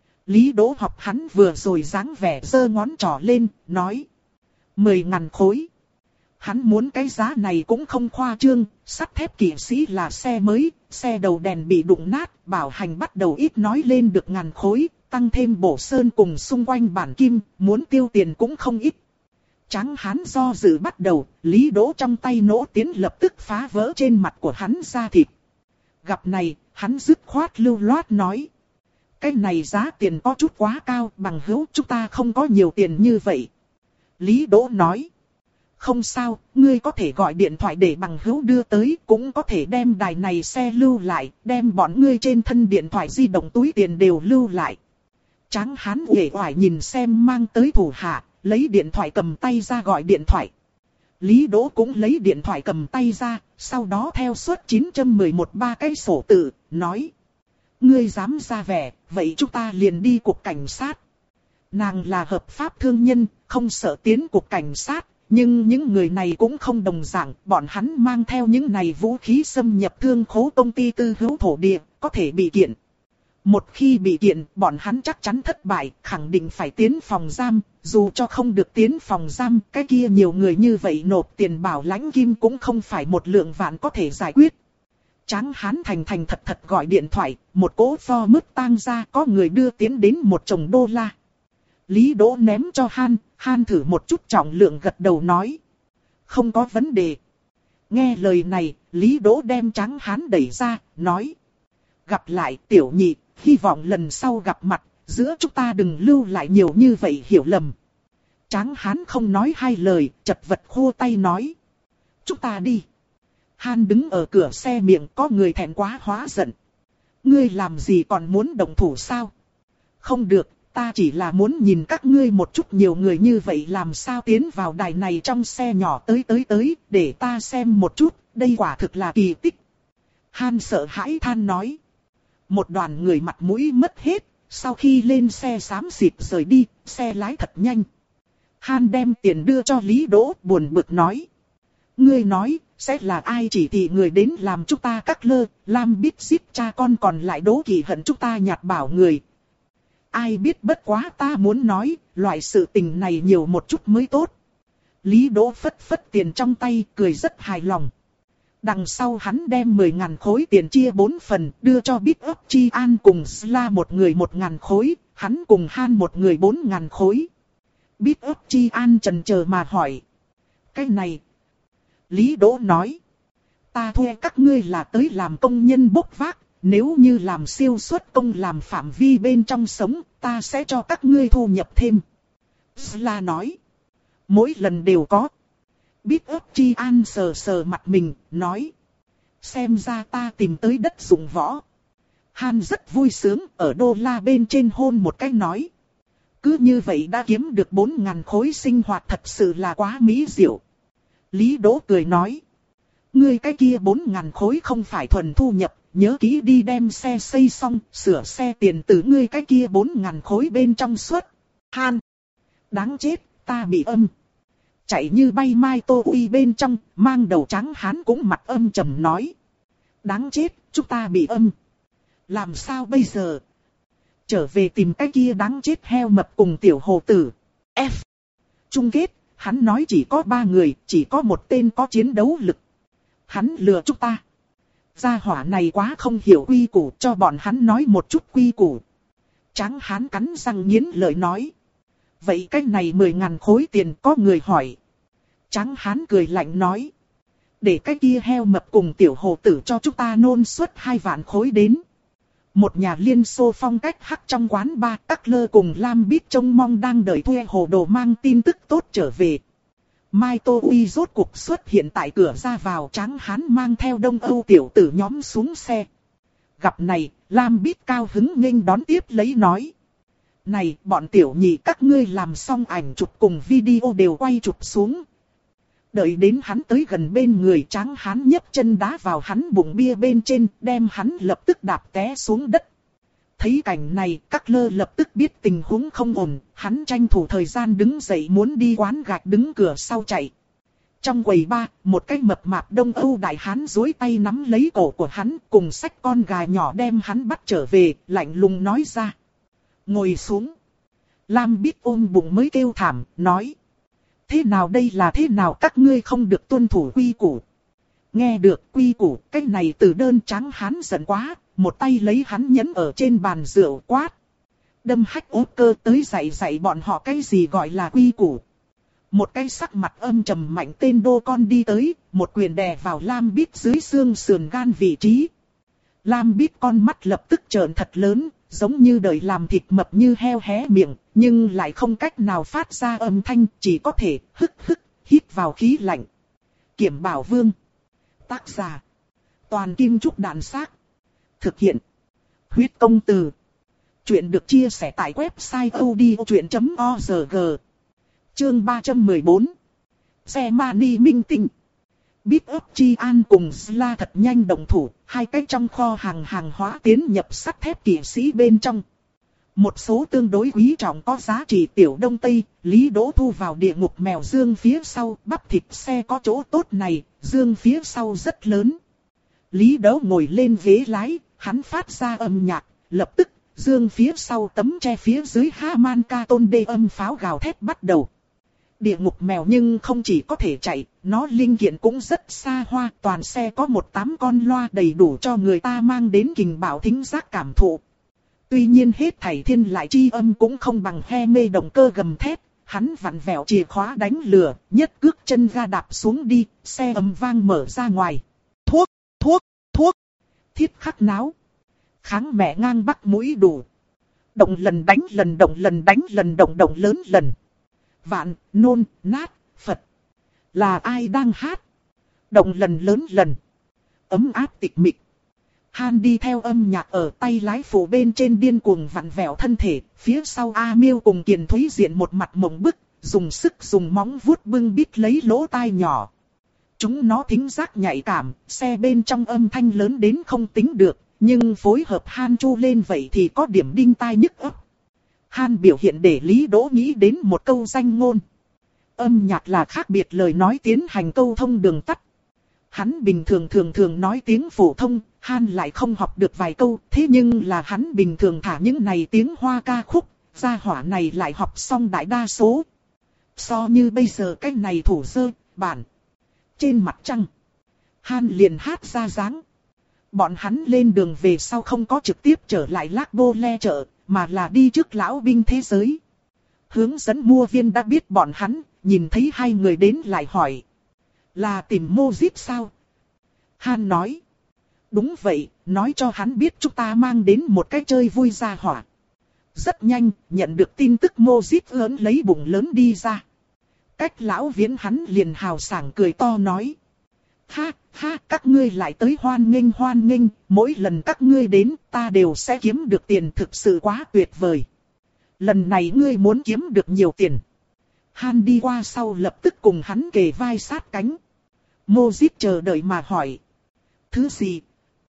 Speaker 1: Lý Đỗ học hắn vừa rồi dáng vẻ giơ ngón trỏ lên, nói. Mười ngàn khối. hắn muốn cái giá này cũng không khoa trương, sắt thép kỵ sĩ là xe mới, xe đầu đèn bị đụng nát, bảo hành bắt đầu ít nói lên được ngàn khối, tăng thêm bổ sơn cùng xung quanh bản kim, muốn tiêu tiền cũng không ít. Tráng hán do dự bắt đầu, Lý Đỗ trong tay nỗ tiến lập tức phá vỡ trên mặt của hắn da thịt. Gặp này, hắn dứt khoát lưu loát nói. Cái này giá tiền có chút quá cao, bằng hữu chúng ta không có nhiều tiền như vậy. Lý Đỗ nói. Không sao, ngươi có thể gọi điện thoại để bằng hữu đưa tới, cũng có thể đem đài này xe lưu lại, đem bọn ngươi trên thân điện thoại di động túi tiền đều lưu lại. Tráng hán uể oải nhìn xem mang tới thủ hạ, lấy điện thoại cầm tay ra gọi điện thoại. Lý Đỗ cũng lấy điện thoại cầm tay ra, sau đó theo suất chín một một ba cái sổ tự, nói. Ngươi dám ra vẻ, vậy chúng ta liền đi cục cảnh sát. Nàng là hợp pháp thương nhân, không sợ tiến cục cảnh sát, nhưng những người này cũng không đồng dạng, bọn hắn mang theo những này vũ khí xâm nhập thương khố công ty tư hữu thổ địa, có thể bị kiện. Một khi bị kiện, bọn hắn chắc chắn thất bại, khẳng định phải tiến phòng giam, dù cho không được tiến phòng giam, cái kia nhiều người như vậy nộp tiền bảo lãnh kim cũng không phải một lượng vạn có thể giải quyết. Tráng hán thành thành thật thật gọi điện thoại, một cỗ pho mứt tang ra có người đưa tiến đến một chồng đô la. Lý Đỗ ném cho Han, Han thử một chút trọng lượng gật đầu nói. Không có vấn đề. Nghe lời này, Lý Đỗ đem Tráng hán đẩy ra, nói. Gặp lại tiểu nhị, hy vọng lần sau gặp mặt, giữa chúng ta đừng lưu lại nhiều như vậy hiểu lầm. Tráng hán không nói hai lời, chật vật khô tay nói. Chúng ta đi. Han đứng ở cửa xe miệng có người thẹn quá hóa giận. Ngươi làm gì còn muốn động thủ sao? Không được, ta chỉ là muốn nhìn các ngươi một chút nhiều người như vậy làm sao tiến vào đài này trong xe nhỏ tới tới tới, để ta xem một chút, đây quả thực là kỳ tích. Han sợ hãi than nói. Một đoàn người mặt mũi mất hết, sau khi lên xe xám xịt rời đi, xe lái thật nhanh. Han đem tiền đưa cho Lý Đỗ, buồn bực nói. Ngươi nói, sẽ là ai chỉ thị người đến làm chúng ta cắt lơ, Lam biết giết cha con còn lại đố kỵ hận chúng ta nhạt bảo người. Ai biết bất quá ta muốn nói, loại sự tình này nhiều một chút mới tốt. Lý Đỗ phất phất tiền trong tay, cười rất hài lòng. Đằng sau hắn đem mười ngàn khối tiền chia bốn phần, đưa cho Bit Up Chi An cùng Sla một người một ngàn khối, hắn cùng Han một người bốn ngàn khối. Bit Up Chi An chần chờ mà hỏi. Cái này... Lý Đỗ nói. Ta thuê các ngươi là tới làm công nhân bốc vác, nếu như làm siêu suất công làm phạm vi bên trong sống, ta sẽ cho các ngươi thu nhập thêm. Sla nói. Mỗi lần đều có. Bit Up Chi An sờ sờ mặt mình, nói. Xem ra ta tìm tới đất dụng võ. Han rất vui sướng, ở đô la bên trên hôn một cái nói. Cứ như vậy đã kiếm được bốn ngàn khối sinh hoạt thật sự là quá mỹ diệu. Lý Đỗ cười nói. Ngươi cái kia bốn ngàn khối không phải thuần thu nhập, nhớ kỹ đi đem xe xây xong, sửa xe tiền từ ngươi cái kia bốn ngàn khối bên trong suốt. Han. Đáng chết, ta bị âm. Chạy như bay Mai Tô Uy bên trong, mang đầu trắng hán cũng mặt âm trầm nói. Đáng chết, chúng ta bị âm. Làm sao bây giờ? Trở về tìm cái kia đáng chết heo mập cùng tiểu hồ tử. F. Chung kết, hắn nói chỉ có ba người, chỉ có một tên có chiến đấu lực. Hắn lừa chúng ta. Gia hỏa này quá không hiểu quy củ, cho bọn hắn nói một chút quy củ. Tráng hán cắn răng nghiến lợi nói. Vậy cái này mười ngàn khối tiền có người hỏi. Tráng hán cười lạnh nói. Để cái kia heo mập cùng tiểu hồ tử cho chúng ta nôn suốt hai vạn khối đến. Một nhà Liên Xô phong cách hắc trong quán bar, Tắc Lơ cùng Lam Bít trông mong đang đợi thuê hồ đồ mang tin tức tốt trở về. Mai Tô Uy rốt cuộc xuất hiện tại cửa ra vào, Tráng hán mang theo Đông Âu tiểu tử nhóm xuống xe. Gặp này, Lam Bít cao hứng nghênh đón tiếp lấy nói. Này, bọn tiểu nhị các ngươi làm xong ảnh chụp cùng video đều quay chụp xuống. Đợi đến hắn tới gần bên người, Tráng hán nhấc chân đá vào hắn bụng bia bên trên, đem hắn lập tức đạp té xuống đất. Thấy cảnh này, Cắt Lơ lập tức biết tình huống không ổn, hắn tranh thủ thời gian đứng dậy muốn đi quán gạch đứng cửa sau chạy. Trong quầy ba, một cái mập mạp Đông Âu đại hán duỗi tay nắm lấy cổ của hắn, cùng xách con gà nhỏ đem hắn bắt trở về, lạnh lùng nói ra. Ngồi xuống. Lam Bít ôm bụng mới kêu thảm, nói. Thế nào đây là thế nào, các ngươi không được tuân thủ quy củ. Nghe được quy củ, cái này từ đơn trắng hắn giận quá, một tay lấy hắn nhấn ở trên bàn rượu quát. Đâm hách ốt cơ tới dạy dạy bọn họ cái gì gọi là quy củ. Một cái sắc mặt âm trầm mạnh tên đô con đi tới, một quyền đè vào Lam Bít dưới xương sườn gan vị trí. Lam Bít con mắt lập tức trợn thật lớn, giống như đợi làm thịt mập như heo hé miệng, nhưng lại không cách nào phát ra âm thanh, chỉ có thể hức hức, hít vào khí lạnh. Kiểm Bảo Vương. Tác giả. Toàn Kim Trúc Đạn Xác. Thực hiện. Huyết Công Từ. Chuyện được chia sẻ tại website odchuyện chấm org. Chương ba trăm mười bốn. Xe mani minh tinh. Bít ấp Chi An cùng Sla thật nhanh động thủ, hai cái trong kho hàng hàng hóa tiến nhập sắt thép kỵ sĩ bên trong. Một số tương đối quý trọng có giá trị tiểu đông tây, Lý Đỗ thu vào địa ngục mèo dương phía sau, bắp thịt xe có chỗ tốt này, dương phía sau rất lớn. Lý Đỗ ngồi lên ghế lái, hắn phát ra âm nhạc, lập tức, dương phía sau tấm che phía dưới Haman ca tôn đê âm pháo gào thét bắt đầu. Địa ngục mèo nhưng không chỉ có thể chạy, nó linh kiện cũng rất xa hoa, toàn xe có một tám con loa đầy đủ cho người ta mang đến kình bảo thính giác cảm thụ. Tuy nhiên hết thảy thiên lại chi âm cũng không bằng he mê động cơ gầm thét, hắn vặn vẹo chìa khóa đánh lửa, nhất cước chân ga đạp xuống đi, xe ầm vang mở ra ngoài. Thuốc, thuốc, thuốc, thiết khắc náo, kháng mẹ ngang bắc mũi đủ. Động lần đánh lần động lần đánh lần động động lớn lần. Vạn, nôn, nát, Phật. Là ai đang hát? Động lần lớn lần. Ấm áp tịch mịch. Han đi theo âm nhạc ở tay lái phụ bên trên điên cuồng vặn vẹo thân thể. Phía sau A Miêu cùng Kiền Thúy Diện một mặt mộng bức, dùng sức dùng móng vuốt bưng bít lấy lỗ tai nhỏ. Chúng nó thính giác nhạy cảm, xe bên trong âm thanh lớn đến không tính được. Nhưng phối hợp Han chu lên vậy thì có điểm đinh tai nhức óc. Han biểu hiện để Lý Đỗ nghĩ đến một câu danh ngôn. Âm nhạc là khác biệt lời nói tiến hành câu thông đường tắt. Hắn bình thường thường thường nói tiếng phổ thông, Han lại không học được vài câu. Thế nhưng là hắn bình thường thả những này tiếng Hoa ca khúc, gia hỏa này lại học xong đại đa số. So như bây giờ cái này thủ dơ, bản. Trên mặt trăng, Han liền hát ra dáng. Bọn hắn lên đường về sau không có trực tiếp trở lại Lác Bô Le chợ, mà là đi trước lão binh thế giới. Hướng dẫn mua viên đã biết bọn hắn, nhìn thấy hai người đến lại hỏi. Là tìm Mô-díp sao? Han nói. Đúng vậy, nói cho hắn biết chúng ta mang đến một cái chơi vui ra hỏa. Rất nhanh, nhận được tin tức Mô-díp lớn lấy bụng lớn đi ra. Cách lão viễn hắn liền hào sảng cười to nói. Ha, ha, các ngươi lại tới hoan nghênh hoan nghênh, mỗi lần các ngươi đến ta đều sẽ kiếm được tiền, thực sự quá tuyệt vời. Lần này ngươi muốn kiếm được nhiều tiền. Han đi qua sau lập tức cùng hắn kề vai sát cánh. Mô-díp chờ đợi mà hỏi. Thứ gì?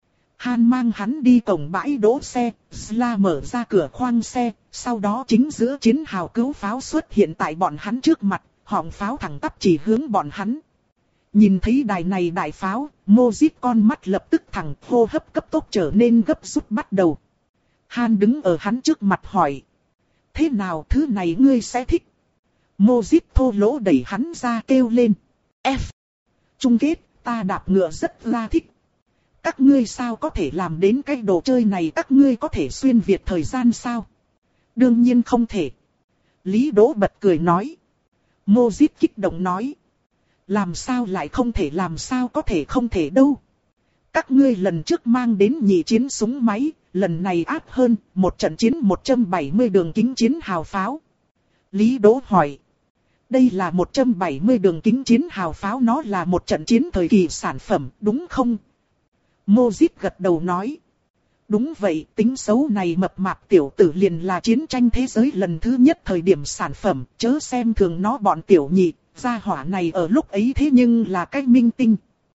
Speaker 1: Han mang hắn đi cổng bãi đỗ xe, Sla mở ra cửa khoang xe, sau đó chính giữa chiến hào cứu pháo xuất hiện tại bọn hắn trước mặt, họng pháo thẳng tắp chỉ hướng bọn hắn. Nhìn thấy đài này đại pháo, Mô-díp con mắt lập tức thẳng, hô hấp cấp tốc trở nên gấp rút bắt đầu. Han đứng ở hắn trước mặt hỏi. Thế nào, thứ này ngươi sẽ thích? Mô-díp thô lỗ đẩy hắn ra kêu lên. F. Chung kết, ta đạp ngựa rất là thích. Các ngươi sao có thể làm đến cái đồ chơi này, các ngươi có thể xuyên việt thời gian sao? Đương nhiên không thể. Lý Đỗ bật cười nói. Mô-díp kích động nói. Làm sao lại không thể, làm sao có thể không thể đâu. Các ngươi lần trước mang đến nhị chiến súng máy, lần này áp hơn, một trận chiến một trăm bảy mươi đường kính chiến hào pháo. Lý Đỗ hỏi. Đây là một trăm bảy mươi đường kính chiến hào pháo, nó là một trận chiến thời kỳ sản phẩm, đúng không? Mô-díp gật đầu nói. Đúng vậy, tính xấu này mập mạp tiểu tử liền là chiến tranh thế giới lần thứ nhất thời điểm sản phẩm, chớ xem thường nó bọn tiểu nhị, gia hỏa này ở lúc ấy thế nhưng là cái minh tinh.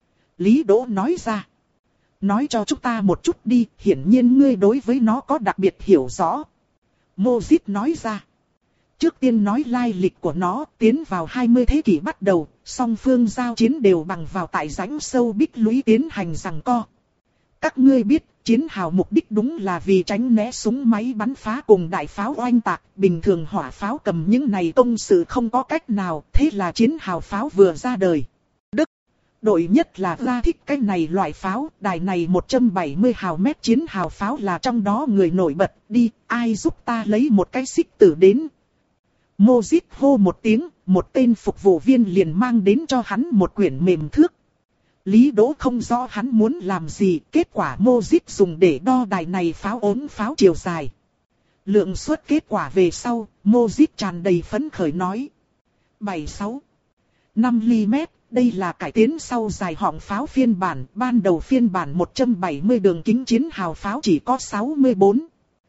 Speaker 1: Lý Đỗ nói ra. Nói cho chúng ta một chút đi, hiển nhiên ngươi đối với nó có đặc biệt hiểu rõ. Mô-díp nói ra. Trước tiên nói lai lịch của nó, tiến vào hai mươi thế kỷ bắt đầu, song phương giao chiến đều bằng vào tại rãnh sâu Bích Lũy tiến hành giằng co. Các ngươi biết, chiến hào mục đích đúng là vì tránh né súng máy bắn phá cùng đại pháo oanh tạc. Bình thường hỏa pháo cầm những này công sự không có cách nào, thế là chiến hào pháo vừa ra đời. Đức, đội nhất là ra thích cái này loại pháo, đài này một trăm bảy mươi hào mét chiến hào pháo là trong đó người nổi bật. Đi, ai giúp ta lấy một cái xích tử đến. Mojip hô một tiếng, một tên phục vụ viên liền mang đến cho hắn một quyển mềm thước. Lý Đỗ không rõ hắn muốn làm gì, kết quả Mojip dùng để đo đài này pháo ốm pháo chiều dài. Lượng suất kết quả về sau, Mojip tràn đầy phấn khởi nói. bảy sáu, năm mi-li-mét, đây là cải tiến sau dài họng pháo phiên bản, ban đầu phiên bản một trăm bảy mươi đường kính chiến hào pháo chỉ có sáu mươi bốn,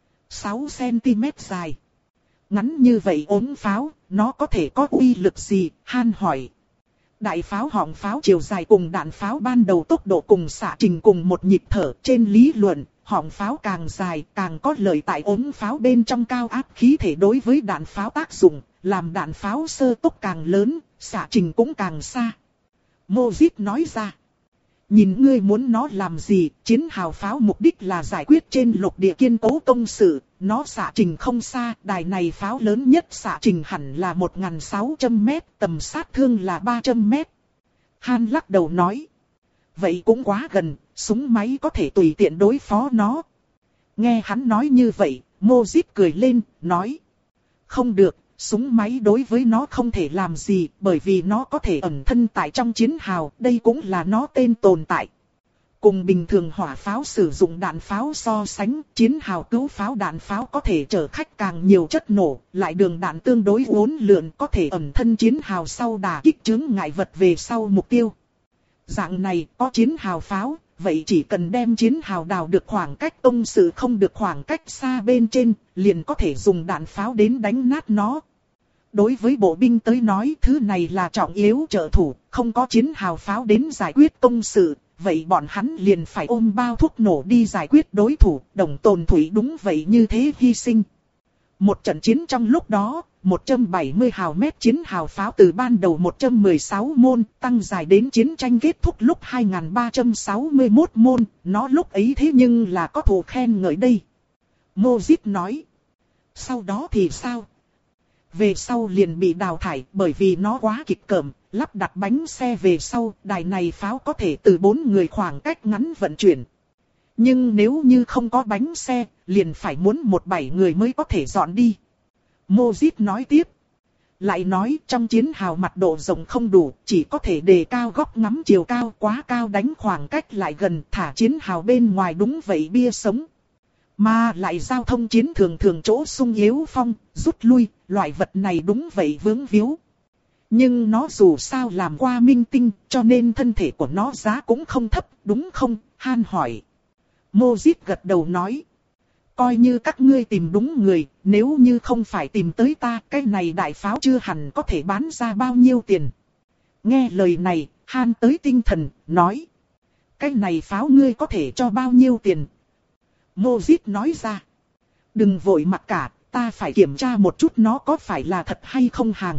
Speaker 1: sáu xăng-ti-mét dài. Ngắn như vậy ốm pháo, nó có thể có uy lực gì? Han hỏi. Đại pháo họng pháo chiều dài cùng đạn pháo ban đầu tốc độ cùng xạ trình cùng một nhịp thở. Trên lý luận, họng pháo càng dài càng có lợi tại ốm pháo bên trong cao áp khí thể đối với đạn pháo tác dụng, làm đạn pháo sơ tốc càng lớn, xạ trình cũng càng xa. Mojip nói ra. Nhìn ngươi muốn nó làm gì, chiến hào pháo mục đích là giải quyết trên lục địa kiên cố công sự, nó xạ trình không xa, đài này pháo lớn nhất xạ trình hẳn là một nghìn sáu trăm mét, tầm sát thương là ba trăm mét. Han lắc đầu nói, vậy cũng quá gần, súng máy có thể tùy tiện đối phó nó. Nghe hắn nói như vậy, Mojip cười lên, nói, không được. Súng máy đối với nó không thể làm gì, bởi vì nó có thể ẩn thân tại trong chiến hào, đây cũng là nó tên tồn tại. Cùng bình thường hỏa pháo sử dụng đạn pháo so sánh, chiến hào cứu pháo đạn pháo có thể chở khách càng nhiều chất nổ, lại đường đạn tương đối uốn lượn, có thể ẩn thân chiến hào sau đả kích chướng ngại vật về sau mục tiêu. Dạng này có chiến hào pháo, vậy chỉ cần đem chiến hào đào được khoảng cách công sự không được khoảng cách xa bên trên, liền có thể dùng đạn pháo đến đánh nát nó. Đối với bộ binh tới nói thứ này là trọng yếu trợ thủ, không có chiến hào pháo đến giải quyết công sự, vậy bọn hắn liền phải ôm bao thuốc nổ đi giải quyết đối thủ, đồng tồn thủy đúng vậy như thế hy sinh. Một trận chiến trong lúc đó, một trăm bảy mươi hào mét chiến hào pháo từ ban đầu một trăm mười sáu môn tăng dài đến chiến tranh kết thúc lúc hai nghìn ba trăm sáu mươi mốt môn, nó lúc ấy thế nhưng là có thù khen ngợi đây. Mojip nói, sau đó thì sao? Về sau liền bị đào thải bởi vì nó quá kịch cỡm, lắp đặt bánh xe về sau, đài này pháo có thể từ bốn người khoảng cách ngắn vận chuyển. Nhưng nếu như không có bánh xe, liền phải muốn một bảy người mới có thể dọn đi. Mojip nói tiếp. Lại nói trong chiến hào mặt độ rộng không đủ, chỉ có thể đề cao góc ngắm chiều cao, quá cao đánh khoảng cách lại gần, thả chiến hào bên ngoài đúng vậy bia sống. Mà lại giao thông chiến thường thường chỗ sung yếu phong, rút lui, loại vật này đúng vậy vướng víu. Nhưng nó dù sao làm qua minh tinh, cho nên thân thể của nó giá cũng không thấp, đúng không? Han hỏi. Mojip gật đầu nói. Coi như các ngươi tìm đúng người, nếu như không phải tìm tới ta, cái này đại pháo chưa hẳn có thể bán ra bao nhiêu tiền. Nghe lời này, Han tới tinh thần, nói. Cái này pháo ngươi có thể cho bao nhiêu tiền? Mojip nói ra. Đừng vội mặc cả, ta phải kiểm tra một chút nó có phải là thật hay không hàng.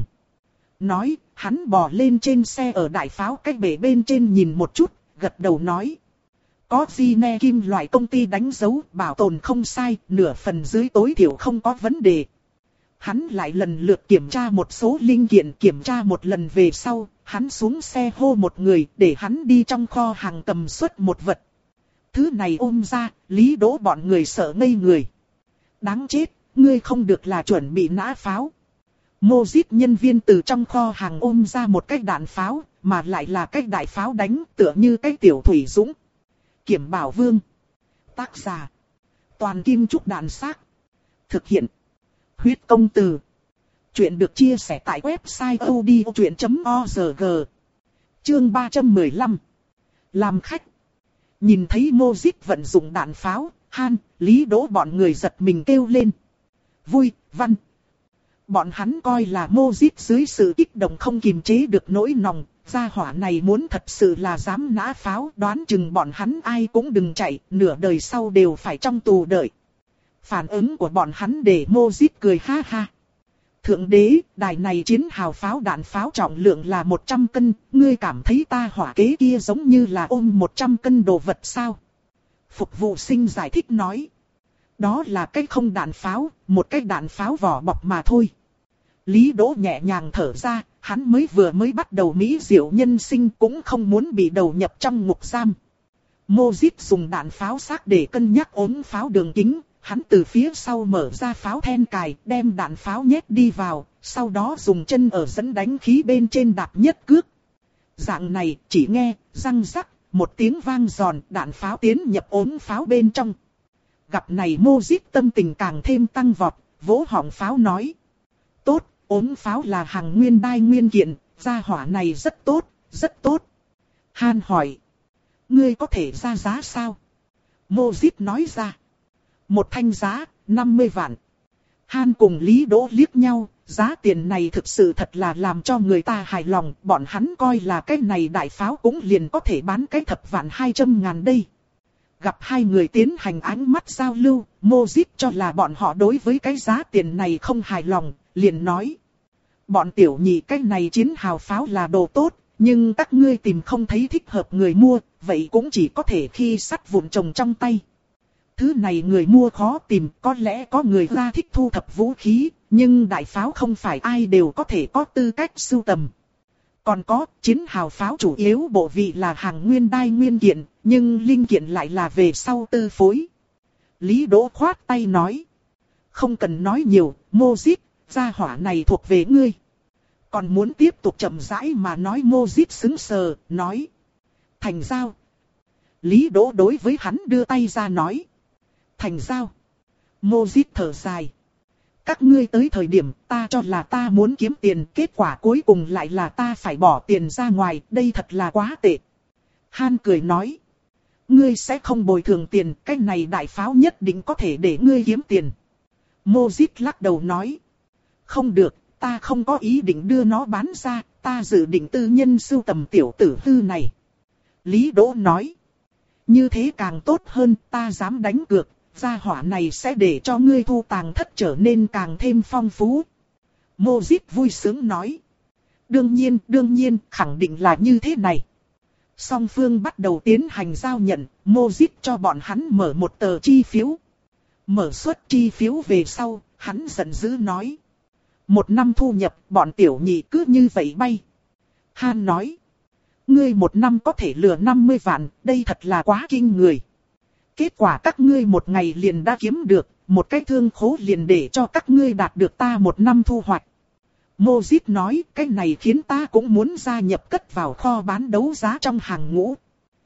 Speaker 1: Nói, hắn bò lên trên xe ở đại pháo cách bể bên trên nhìn một chút, gật đầu nói. Có Gine kim loại công ty đánh dấu, bảo tồn không sai, nửa phần dưới tối thiểu không có vấn đề. Hắn lại lần lượt kiểm tra một số linh kiện, kiểm tra một lần về sau, hắn xuống xe hô một người để hắn đi trong kho hàng cầm xuất một vật. Thứ này ôm ra, Lý Đỗ bọn người sợ ngây người. Đáng chết, ngươi không được là chuẩn bị nã pháo. Mojip nhân viên từ trong kho hàng ôm ra một cái đạn pháo, mà lại là cái đại pháo đánh tựa như cái tiểu thủy dũng. Kiểm Bảo Vương. Tác giả. Toàn Kim Trúc Đàn Xác. Thực hiện. Huyết Công Từ. Chuyện được chia sẻ tại website odchuyện chấm org. Chương ba trăm mười lăm. Làm khách. Nhìn thấy Mojip vận dụng đạn pháo, Han, Lý Đỗ bọn người giật mình kêu lên. Vui, văn. Bọn hắn coi là Mojip dưới sự kích động không kiềm chế được nỗi nòng, gia hỏa này muốn thật sự là dám nã pháo, đoán chừng bọn hắn ai cũng đừng chạy, nửa đời sau đều phải trong tù đợi. Phản ứng của bọn hắn để Mojip cười ha ha. Thượng đế, đài này chiến hào pháo đạn pháo trọng lượng là một trăm cân, ngươi cảm thấy ta hỏa kế kia giống như là ôm một trăm cân đồ vật sao? Phục vụ sinh giải thích nói. Đó là cái không đạn pháo, một cái đạn pháo vỏ bọc mà thôi. Lý Đỗ nhẹ nhàng thở ra, hắn mới vừa mới bắt đầu mỹ diệu nhân sinh cũng không muốn bị đầu nhập trong ngục giam. Mojip dùng đạn pháo xác để cân nhắc ốm pháo đường kính, hắn từ phía sau mở ra pháo then cài, đem đạn pháo nhét đi vào, sau đó dùng chân ở dẫn đánh khí bên trên đạp nhất cước. Dạng này chỉ nghe, răng rắc, một tiếng vang giòn, đạn pháo tiến nhập ốm pháo bên trong. Gặp này Mojip tâm tình càng thêm tăng vọt, vỗ họng pháo nói. Tốt, ốm pháo là hàng nguyên đai nguyên kiện, gia hỏa này rất tốt, rất tốt. Han hỏi. Ngươi có thể ra giá sao? Mojip nói ra. Một thanh giá, năm mươi vạn. Han cùng Lý Đỗ liếc nhau, giá tiền này thực sự thật là làm cho người ta hài lòng. Bọn hắn coi là cái này đại pháo cũng liền có thể bán cái thập vạn hai trăm ngàn đây. Gặp hai người tiến hành ánh mắt giao lưu, Mojip cho là bọn họ đối với cái giá tiền này không hài lòng, liền nói. Bọn tiểu nhị cái này chiến hào pháo là đồ tốt, nhưng các ngươi tìm không thấy thích hợp người mua, vậy cũng chỉ có thể khi sắt vụn trồng trong tay. Thứ này người mua khó tìm, có lẽ có người ra thích thu thập vũ khí, nhưng đại pháo không phải ai đều có thể có tư cách sưu tầm. Còn có, chiến hào pháo chủ yếu bộ vị là hàng nguyên đai nguyên kiện, nhưng linh kiện lại là về sau tư phối. Lý Đỗ khoát tay nói. Không cần nói nhiều, Mojip, gia hỏa này thuộc về ngươi. Còn muốn tiếp tục chậm rãi mà nói Mojip sững sờ, nói. Thành giao. Lý Đỗ đối với hắn đưa tay ra nói. Thành giao. Mojip thở dài. Các ngươi tới thời điểm ta cho là ta muốn kiếm tiền, kết quả cuối cùng lại là ta phải bỏ tiền ra ngoài, đây thật là quá tệ. Han cười nói. Ngươi sẽ không bồi thường tiền, cái này đại pháo nhất định có thể để ngươi kiếm tiền. Mojip lắc đầu nói. Không được, ta không có ý định đưa nó bán ra, ta dự định tư nhân sưu tầm tiểu tử hư này. Lý Đỗ nói. Như thế càng tốt hơn, ta dám đánh cược, gia hỏa này sẽ để cho ngươi thu tàng thất trở nên càng thêm phong phú. Mojip vui sướng nói. Đương nhiên, đương nhiên, khẳng định là như thế này. Song phương bắt đầu tiến hành giao nhận, Mojip cho bọn hắn mở một tờ chi phiếu. Mở suất chi phiếu về sau, hắn giận dữ nói. Một năm thu nhập, bọn tiểu nhị cứ như vậy bay. Han nói. Ngươi một năm có thể lừa năm mươi vạn, đây thật là quá kinh người. Kết quả các ngươi một ngày liền đã kiếm được, một cái thương khố liền để cho các ngươi đạt được ta một năm thu hoạch. Mojip nói, cái này khiến ta cũng muốn gia nhập cất vào kho bán đấu giá trong hàng ngũ.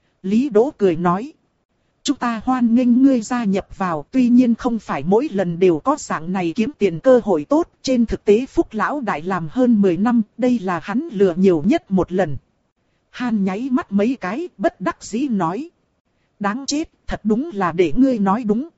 Speaker 1: Lý Đỗ cười nói. Chúng ta hoan nghênh ngươi gia nhập vào, tuy nhiên không phải mỗi lần đều có dạng này kiếm tiền cơ hội tốt. Trên thực tế Phúc Lão Đại làm hơn mười năm, đây là hắn lừa nhiều nhất một lần. Han nháy mắt mấy cái, bất đắc dĩ nói. Đáng chết, thật đúng là để ngươi nói đúng.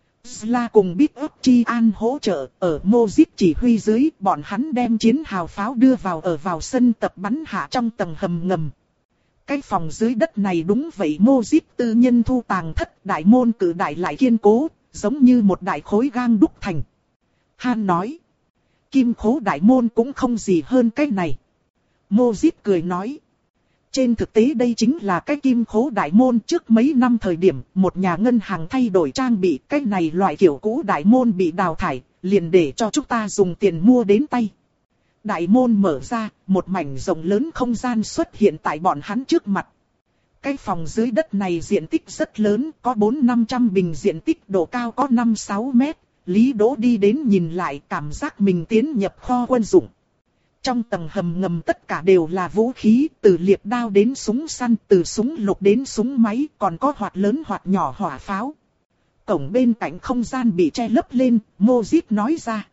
Speaker 1: Sla cùng Big Up Chi An hỗ trợ, ở Mojip chỉ huy dưới, bọn hắn đem chiến hào pháo đưa vào ở vào sân tập bắn hạ trong tầng hầm ngầm. Cái phòng dưới đất này đúng vậy, Mojip tư nhân thu tàng thất, đại môn cử đại lại kiên cố, giống như một đại khối gang đúc thành. Han nói, kim khố đại môn cũng không gì hơn cái này. Mojip cười nói, trên thực tế đây chính là cái kim khố đại môn. Trước mấy năm thời điểm, một nhà ngân hàng thay đổi trang bị, cái này loại kiểu cũ đại môn bị đào thải, liền để cho chúng ta dùng tiền mua đến tay. Đại môn mở ra, một mảnh rộng lớn không gian xuất hiện tại bọn hắn trước mặt. Cái phòng dưới đất này diện tích rất lớn, có bốn năm trăm bình diện tích, độ cao có năm sáu mét. Lý Đỗ đi đến nhìn lại, cảm giác mình tiến nhập kho quân dụng. Trong tầng hầm ngầm tất cả đều là vũ khí, từ liệp đao đến súng săn, từ súng lục đến súng máy, còn có hoạt lớn hoạt nhỏ hỏa pháo. Cổng bên cạnh không gian bị che lấp lên, Mojip nói ra.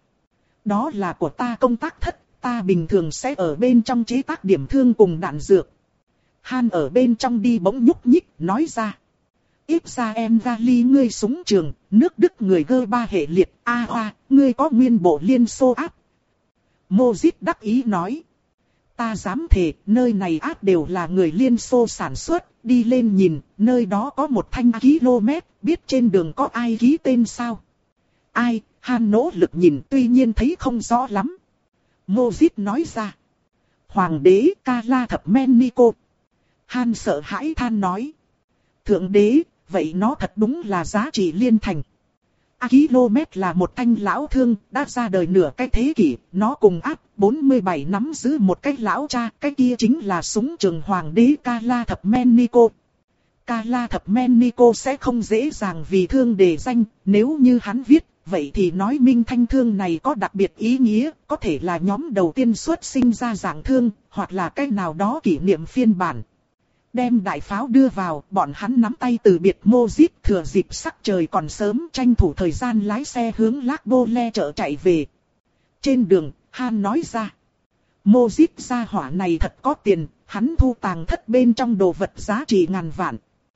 Speaker 1: Đó là của ta công tác thất, ta bình thường sẽ ở bên trong chế tác điểm thương cùng đạn dược. Han ở bên trong đi bỗng nhúc nhích, nói ra. Ít ra em Gali ngươi súng trường, nước Đức người gơ ba hệ liệt, a hoa, ngươi có nguyên bộ Liên Xô áp. Mojip đắc ý nói. Ta dám thề, nơi này áp đều là người Liên Xô sản xuất, đi lên nhìn, nơi đó có một thanh km, biết trên đường có ai ký tên sao? Ai? Han nỗ lực nhìn, tuy nhiên thấy không rõ lắm. Mojip nói ra. Hoàng đế Kala Thập Men Nico. Han sợ hãi than nói. Thượng đế, vậy nó thật đúng là giá trị liên thành. A km là một thanh lão thương, đã ra đời nửa cái thế kỷ, nó cùng áp bốn mươi bảy nắm giữ một cái lão cha, cái kia chính là súng trường hoàng đế Kala Thập Men Nico. Kala Thập Men Nico sẽ không dễ dàng vì thương đề danh, nếu như hắn viết, vậy thì nói minh thanh thương này có đặc biệt ý nghĩa, có thể là nhóm đầu tiên xuất sinh ra dạng thương, hoặc là cái nào đó kỷ niệm phiên bản. Đem đại pháo đưa vào, bọn hắn nắm tay từ biệt Mojip, thừa dịp sắc trời còn sớm tranh thủ thời gian lái xe hướng Lac Bole chợ chạy về. Trên đường, Han nói ra. Mojip gia hỏa này thật có tiền, hắn thu tàng thất bên trong đồ vật giá trị ngàn vạn.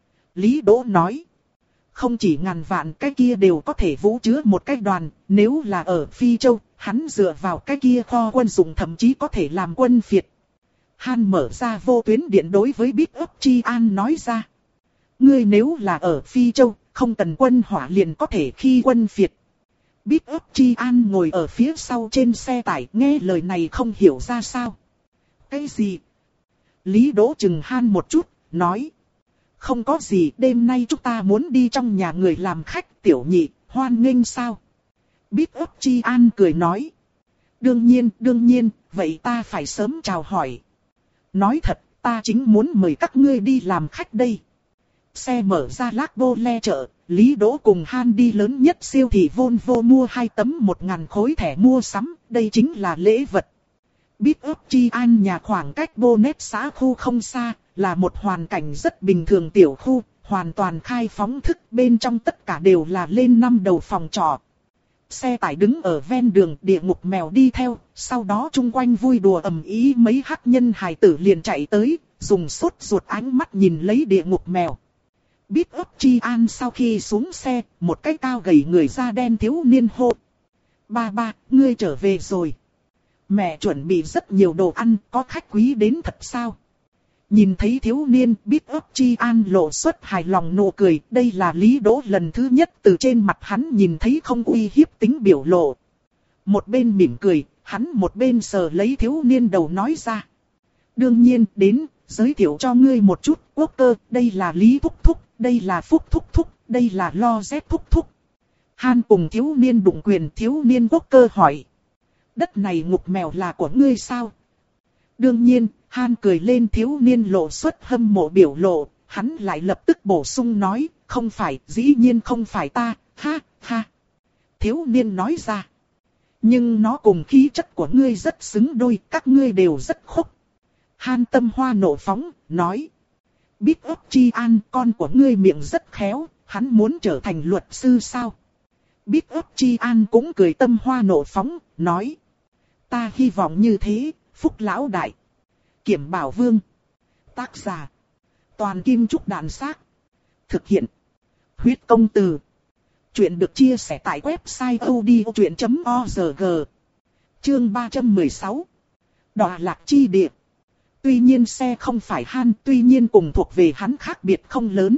Speaker 1: Lý Đỗ nói. Không chỉ ngàn vạn, cái kia đều có thể vũ chứa một cái đoàn, nếu là ở Phi Châu, hắn dựa vào cái kia kho quân dụng thậm chí có thể làm quân phiệt. Han mở ra vô tuyến điện đối với Big Up Chi An nói ra. Ngươi nếu là ở Phi Châu, không cần quân hỏa liền có thể khi quân phiệt. Big Up Chi An ngồi ở phía sau trên xe tải, nghe lời này không hiểu ra sao. Cái gì? Lý Đỗ chừng Han một chút, nói. Không có gì, đêm nay chúng ta muốn đi trong nhà người làm khách, tiểu nhị, hoan nghênh sao? Big Up Chi An cười nói. Đương nhiên, đương nhiên, vậy ta phải sớm chào hỏi. Nói thật, ta chính muốn mời các ngươi đi làm khách đây. Xe mở ra Lac Bole chợ, Lý Đỗ cùng Han đi lớn nhất siêu thị Volvo mua hai tấm một ngàn khối thẻ mua sắm, đây chính là lễ vật. Big Up Chi An nhà khoảng cách Bonnet xã khu không xa, là một hoàn cảnh rất bình thường tiểu khu, hoàn toàn khai phóng thức, bên trong tất cả đều là lên năm đầu phòng trọ. Xe tải đứng ở ven đường, địa ngục mèo đi theo, sau đó chung quanh vui đùa ầm ĩ mấy hắc nhân hài tử liền chạy tới, dùng sốt ruột ánh mắt nhìn lấy địa ngục mèo. Big Up Chi An sau khi xuống xe, một cái cao gầy người da đen thiếu niên hô. Ba ba, ngươi trở về rồi. Mẹ chuẩn bị rất nhiều đồ ăn, có khách quý đến thật sao? Nhìn thấy thiếu niên, Big Up Chi An lộ xuất hài lòng nụ cười, đây là Lý Đỗ lần thứ nhất từ trên mặt hắn nhìn thấy không uy hiếp tính biểu lộ. Một bên mỉm cười, hắn một bên sờ lấy thiếu niên đầu nói ra. Đương nhiên, đến, giới thiệu cho ngươi một chút, Quốc Cơ, đây là Lý Thúc Thúc, đây là Phúc Thúc Thúc, đây là Lo Z Thúc Thúc. Han cùng thiếu niên đụng quyền, thiếu niên Quốc Cơ hỏi. Đất này ngục mèo là của ngươi sao? Đương nhiên, Han cười lên, thiếu niên lộ xuất hâm mộ biểu lộ, hắn lại lập tức bổ sung nói, không phải, dĩ nhiên không phải ta, ha, ha. Thiếu niên nói ra. Nhưng nó cùng khí chất của ngươi rất xứng đôi, các ngươi đều rất khốc. Han tâm hoa nộ phóng, nói. Big Up Chi An, con của ngươi miệng rất khéo, hắn muốn trở thành luật sư sao? Big Up Chi An cũng cười tâm hoa nộ phóng, nói. Ta hy vọng như thế, Phúc lão đại. Kiểm Bảo Vương. Tác giả. Toàn Kim Trúc Đàn Xác. Thực hiện. Huyết Công Từ. Chuyện được chia sẻ tại website odchuyện chấm org. Chương ba trăm mười sáu. Đọa lạc chi địa. Tuy nhiên xe không phải Han, tuy nhiên cùng thuộc về hắn khác biệt không lớn.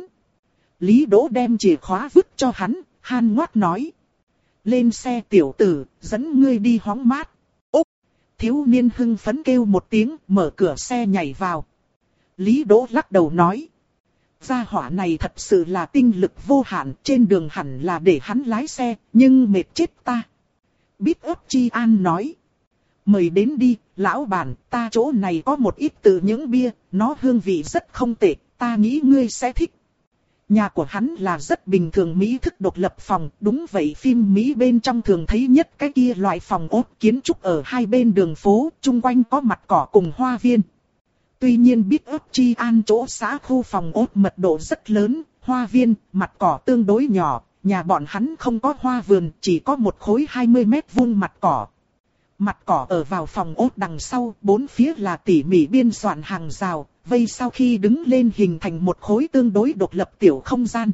Speaker 1: Lý Đỗ đem chìa khóa vứt cho hắn, Han ngoác nói. Lên xe tiểu tử, dẫn ngươi đi hóng mát. Úc! Thiếu niên hưng phấn kêu một tiếng, mở cửa xe nhảy vào. Lý Đỗ lắc đầu nói. Gia hỏa này thật sự là tinh lực vô hạn, trên đường hẳn là để hắn lái xe, nhưng mệt chết ta. Big Up Chi An nói. Mời đến đi, lão bản, ta chỗ này có một ít từ những bia, nó hương vị rất không tệ, ta nghĩ ngươi sẽ thích. Nhà của hắn là rất bình thường Mỹ thức độc lập phòng, đúng vậy phim Mỹ bên trong thường thấy nhất cái kia loại phòng ốt kiến trúc ở hai bên đường phố, chung quanh có mặt cỏ cùng hoa viên. Tuy nhiên Big Up Chi An chỗ xã khu phòng ốt mật độ rất lớn, hoa viên, mặt cỏ tương đối nhỏ, nhà bọn hắn không có hoa vườn, chỉ có một khối hai mươi mét vuông mặt cỏ. Mặt cỏ ở vào phòng ốt đằng sau, bốn phía là tỉ mỉ biên soạn hàng rào, vây sau khi đứng lên hình thành một khối tương đối độc lập tiểu không gian.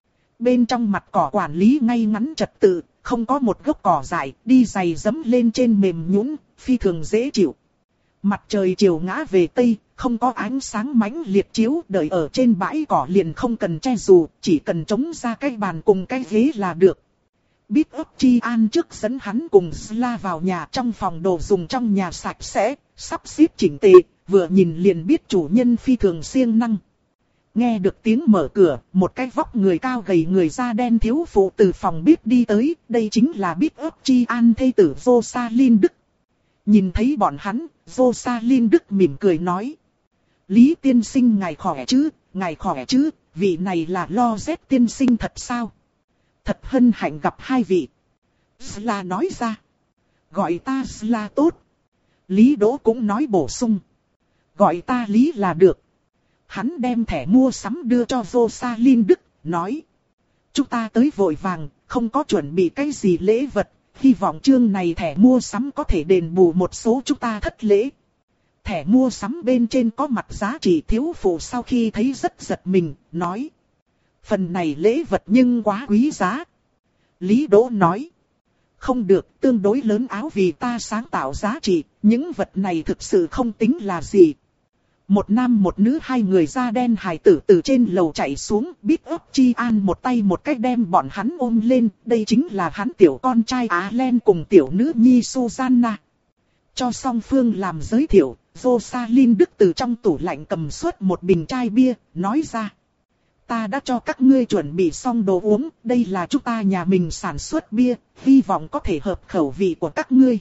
Speaker 1: Bên trong mặt cỏ quản lý ngay ngắn trật tự, không có một gốc cỏ dại, đi giày dẫm lên trên mềm nhũn, phi thường dễ chịu. Mặt trời chiều ngã về tây, không có ánh sáng mãnh liệt chiếu, đợi ở trên bãi cỏ liền không cần che dù, chỉ cần chống ra cái bàn cùng cái ghế là được. Big Up Chi An trước dẫn hắn cùng Sla vào nhà, trong phòng đồ dùng trong nhà sạch sẽ, sắp xếp chỉnh tề, vừa nhìn liền biết chủ nhân phi thường siêng năng. Nghe được tiếng mở cửa, một cái vóc người cao gầy người da đen thiếu phụ từ phòng bếp đi tới, đây chính là Big Up Chi An thê tử Rosaline Đức. Nhìn thấy bọn hắn, Rosaline Đức mỉm cười nói. Lý tiên sinh ngài khỏe chứ, ngài khỏe chứ, vị này là Lo Z tiên sinh thật sao? Thật hân hạnh gặp hai vị. Sla nói ra. Gọi ta Sla tốt. Lý Đỗ cũng nói bổ sung. Gọi ta Lý là được. Hắn đem thẻ mua sắm đưa cho Rosaline Đức, nói. Chúng ta tới vội vàng, không có chuẩn bị cái gì lễ vật. Hy vọng chương này thẻ mua sắm có thể đền bù một số chúng ta thất lễ. Thẻ mua sắm bên trên có mặt giá trị thiếu phụ sau khi thấy rất giật mình, nói. Phần này lễ vật nhưng quá quý giá. Lý Đỗ nói. Không được, tương đối lớn áo vì ta sáng tạo giá trị, những vật này thực sự không tính là gì. Một nam một nữ hai người da đen hài tử từ trên lầu chạy xuống, Big Up Chi An một tay một cách đem bọn hắn ôm lên, đây chính là hắn tiểu con trai Allen cùng tiểu nữ nhi Susanna. Cho song phương làm giới thiệu, Rosaline Đức từ trong tủ lạnh cầm suốt một bình chai bia, nói ra. Ta đã cho các ngươi chuẩn bị xong đồ uống, đây là chúng ta nhà mình sản xuất bia, hy vọng có thể hợp khẩu vị của các ngươi.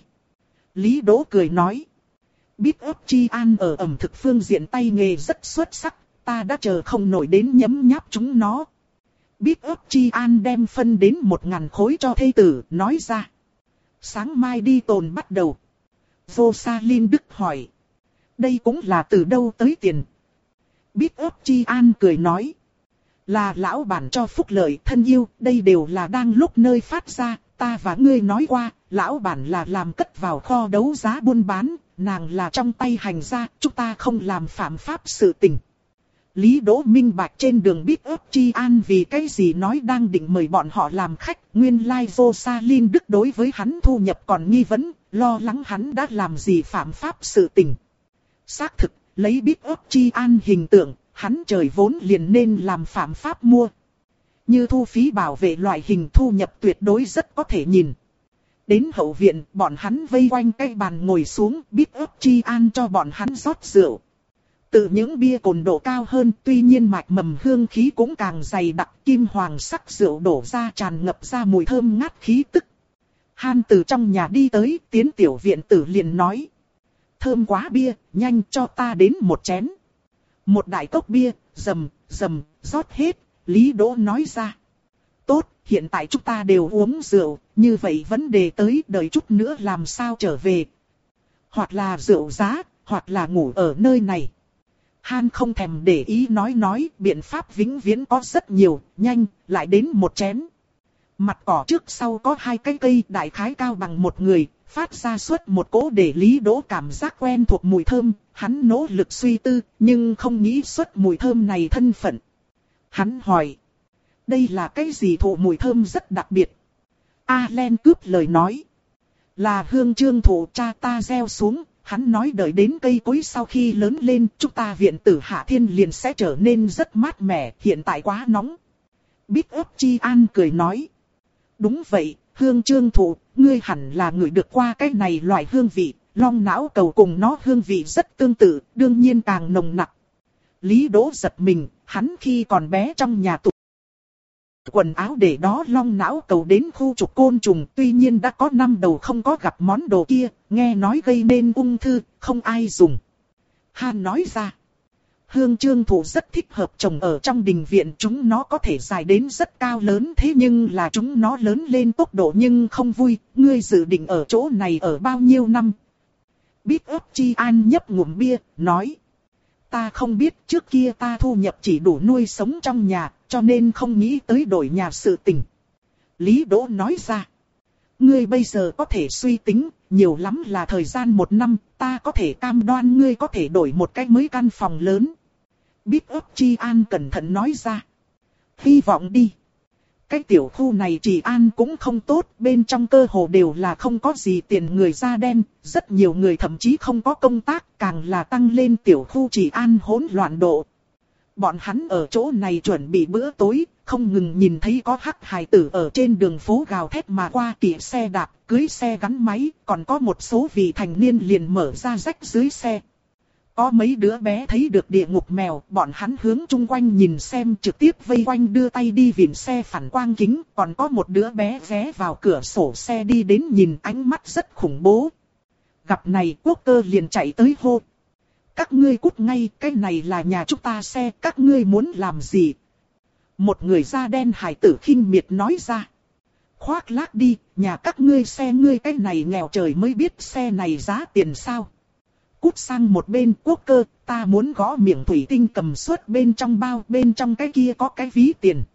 Speaker 1: Lý Đỗ cười nói. Big Up Chi An ở ẩm thực phương diện tay nghề rất xuất sắc, ta đã chờ không nổi đến nhấm nháp chúng nó. Big Up Chi An đem phân đến một ngàn khối cho thê tử, nói ra. Sáng mai đi tồn bắt đầu. Rosaline Đức hỏi. Đây cũng là từ đâu tới tiền? Big Up Chi An cười nói. Là lão bản cho phúc lợi thân yêu, đây đều là đang lúc nơi phát ra, ta và ngươi nói qua, lão bản là làm cất vào kho đấu giá buôn bán, nàng là trong tay hành gia, chúng ta không làm phạm pháp sự tình. Lý Đỗ minh bạch trên đường Big Up Chi An vì cái gì nói đang định mời bọn họ làm khách, nguyên lai Rosaline Đức đối với hắn thu nhập còn nghi vấn, lo lắng hắn đã làm gì phạm pháp sự tình. Xác thực, lấy Big Up Chi An hình tượng, hắn trời vốn liền nên làm phạm pháp mua. Như thu phí bảo vệ loại hình thu nhập tuyệt đối rất có thể nhìn. Đến hậu viện, bọn hắn vây quanh cái bàn ngồi xuống, Big Up Chi An cho bọn hắn rót rượu. Từ những bia cồn độ cao hơn, tuy nhiên mạch mầm hương khí cũng càng dày đặc, kim hoàng sắc rượu đổ ra tràn ngập ra mùi thơm ngát khí tức. Han từ trong nhà đi tới, tiến tiểu viện tử liền nói. Thơm quá bia, nhanh cho ta đến một chén. Một đại cốc bia, rầm, rầm, rót hết, Lý Đỗ nói ra. Tốt, hiện tại chúng ta đều uống rượu, như vậy vấn đề tới đợi chút nữa làm sao trở về. Hoặc là rượu giá, hoặc là ngủ ở nơi này. Han không thèm để ý nói nói, biện pháp vĩnh viễn có rất nhiều, nhanh, lại đến một chén. Mặt cỏ trước sau có hai cái cây đại khái cao bằng một người, phát ra suốt một cỗ để Lý Đỗ cảm giác quen thuộc mùi thơm, hắn nỗ lực suy tư, nhưng không nghĩ xuất mùi thơm này thân phận. Hắn hỏi, đây là cái gì thụ mùi thơm rất đặc biệt? Allen cướp lời nói, là hương trương thụ cha ta gieo xuống, hắn nói đợi đến cây cối sau khi lớn lên, chúng ta viện tử Hạ Thiên liền sẽ trở nên rất mát mẻ, hiện tại quá nóng. Big Up Chi An cười nói, đúng vậy, hương trương thụ, ngươi hẳn là người được qua cái này loại hương vị, long não cầu cùng nó hương vị rất tương tự, đương nhiên càng nồng nặc. Lý Đỗ giật mình, hắn khi còn bé trong nhà tủ quần áo để đó long não cầu đến khu trục côn trùng, tuy nhiên đã có năm đầu không có gặp món đồ kia, nghe nói gây nên ung thư, không ai dùng. Han nói ra, hương trương thụ rất thích hợp trồng ở trong đình viện, chúng nó có thể dài đến rất cao lớn, thế nhưng là chúng nó lớn lên tốc độ nhưng không vui, ngươi dự định ở chỗ này ở bao nhiêu năm? Big Up Chi An nhấp ngụm bia, nói, ta không biết, trước kia ta thu nhập chỉ đủ nuôi sống trong nhà, cho nên không nghĩ tới đổi nhà sự tình. Lý Đỗ nói ra, ngươi bây giờ có thể suy tính, nhiều lắm là thời gian một năm, ta có thể cam đoan ngươi có thể đổi một cái mới căn phòng lớn. Big Up Chi An cẩn thận nói ra, hy vọng đi. Cái tiểu khu này trị an cũng không tốt, bên trong cơ hồ đều là không có gì tiền người da đen, rất nhiều người thậm chí không có công tác, càng là tăng lên tiểu khu trị an hỗn loạn độ. Bọn hắn ở chỗ này chuẩn bị bữa tối, không ngừng nhìn thấy có hắc hài tử ở trên đường phố gào thét mà qua, kỵ xe đạp, cưới xe gắn máy, còn có một số vị thành niên liền mở ra rách dưới xe. Có mấy đứa bé thấy được địa ngục mèo, bọn hắn hướng chung quanh nhìn xem, trực tiếp vây quanh đưa tay đi vịn xe phản quang kính. Còn có một đứa bé ghé vào cửa sổ xe đi đến nhìn, ánh mắt rất khủng bố. Gặp này Quốc Cơ liền chạy tới hô. Các ngươi cút ngay, cái này là nhà chúng ta xe, các ngươi muốn làm gì? Một người da đen hài tử khinh miệt nói ra. Khoác lác đi, nhà các ngươi xe, ngươi cái này nghèo trời mới biết xe này giá tiền sao? Cút sang một bên. Quốc Cơ, ta muốn gõ miệng thủy tinh cầm suất bên trong bao, bên trong cái kia có cái ví tiền.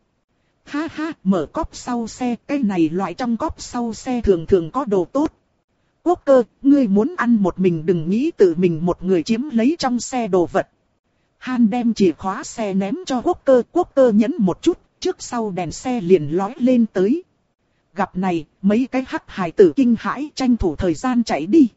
Speaker 1: Ha ha, mở cốp sau xe, cái này loại trong cốp sau xe thường thường có đồ tốt. Quốc Cơ, ngươi muốn ăn một mình đừng nghĩ tự mình một người chiếm lấy trong xe đồ vật. Han đem chìa khóa xe ném cho Quốc Cơ, Quốc Cơ nhấn một chút, trước sau đèn xe liền lói lên tới. Gặp này, mấy cái hắc hài tử kinh hãi tranh thủ thời gian chạy đi.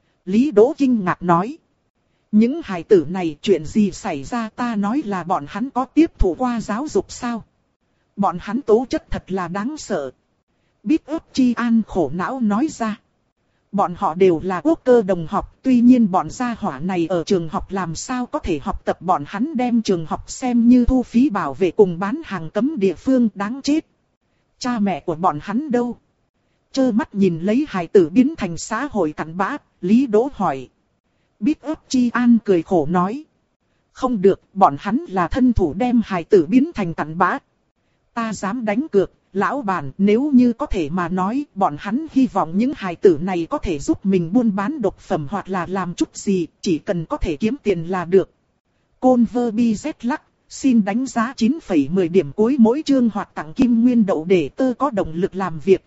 Speaker 1: Lý Đỗ kinh ngạc nói. Những hài tử này chuyện gì xảy ra, ta nói là bọn hắn có tiếp thụ qua giáo dục sao? Bọn hắn tố chất thật là đáng sợ. Biết ức Chi An khổ não nói ra. Bọn họ đều là Quốc Cơ đồng học, tuy nhiên bọn gia hỏa này ở trường học làm sao có thể học tập, bọn hắn đem trường học xem như thu phí bảo vệ cùng bán hàng cấm địa phương, đáng chết. Cha mẹ của bọn hắn đâu? Trơ mắt nhìn lấy hài tử biến thành xã hội cặn bã, Lý Đỗ hỏi. Biết ức Chi An cười khổ nói. Không được, bọn hắn là thân thủ đem hài tử biến thành cặn bã. Ta dám đánh cược, lão bản, nếu như có thể mà nói, bọn hắn hy vọng những hài tử này có thể giúp mình buôn bán độc phẩm hoặc là làm chút gì, chỉ cần có thể kiếm tiền là được. Conver bi dét lắc, xin đánh giá chín phẩy mười điểm cuối mỗi chương hoặc tặng kim nguyên đậu để tơ có động lực làm việc.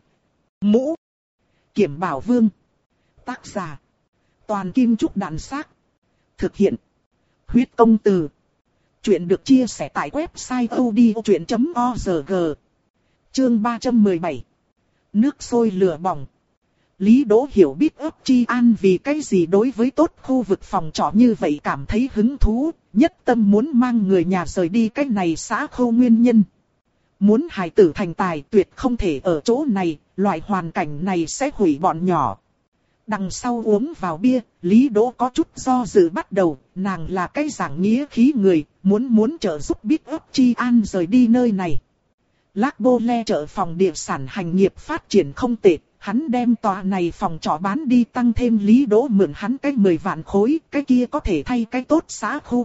Speaker 1: Mũ Kiểm Bảo Vương. Tác giả Toàn Kim Trúc Đạn Xác. Thực hiện Huyết Công Từ. Chuyện được chia sẻ tại website audiochuyện chấm org. Chương ba trăm mười bảy. Nước sôi lửa bỏng. Lý Đỗ hiểu biết ức Chi An vì cái gì đối với tốt khu vực phòng trọ như vậy cảm thấy hứng thú, nhất tâm muốn mang người nhà rời đi cái này xã khâu nguyên nhân. Muốn hài tử thành tài tuyệt không thể ở chỗ này, loại hoàn cảnh này sẽ hủy bọn nhỏ. Đằng sau uống vào bia, Lý Đỗ có chút do dự bắt đầu, nàng là cái dạng nghĩa khí người, muốn muốn trợ giúp biết ức Chi An rời đi nơi này. Lác Bô Le chợ phòng địa sản hành nghiệp phát triển không tệ, hắn đem tòa này phòng trọ bán đi tăng thêm Lý Đỗ mượn hắn cái mười vạn khối, cái kia có thể thay cái tốt xã khu.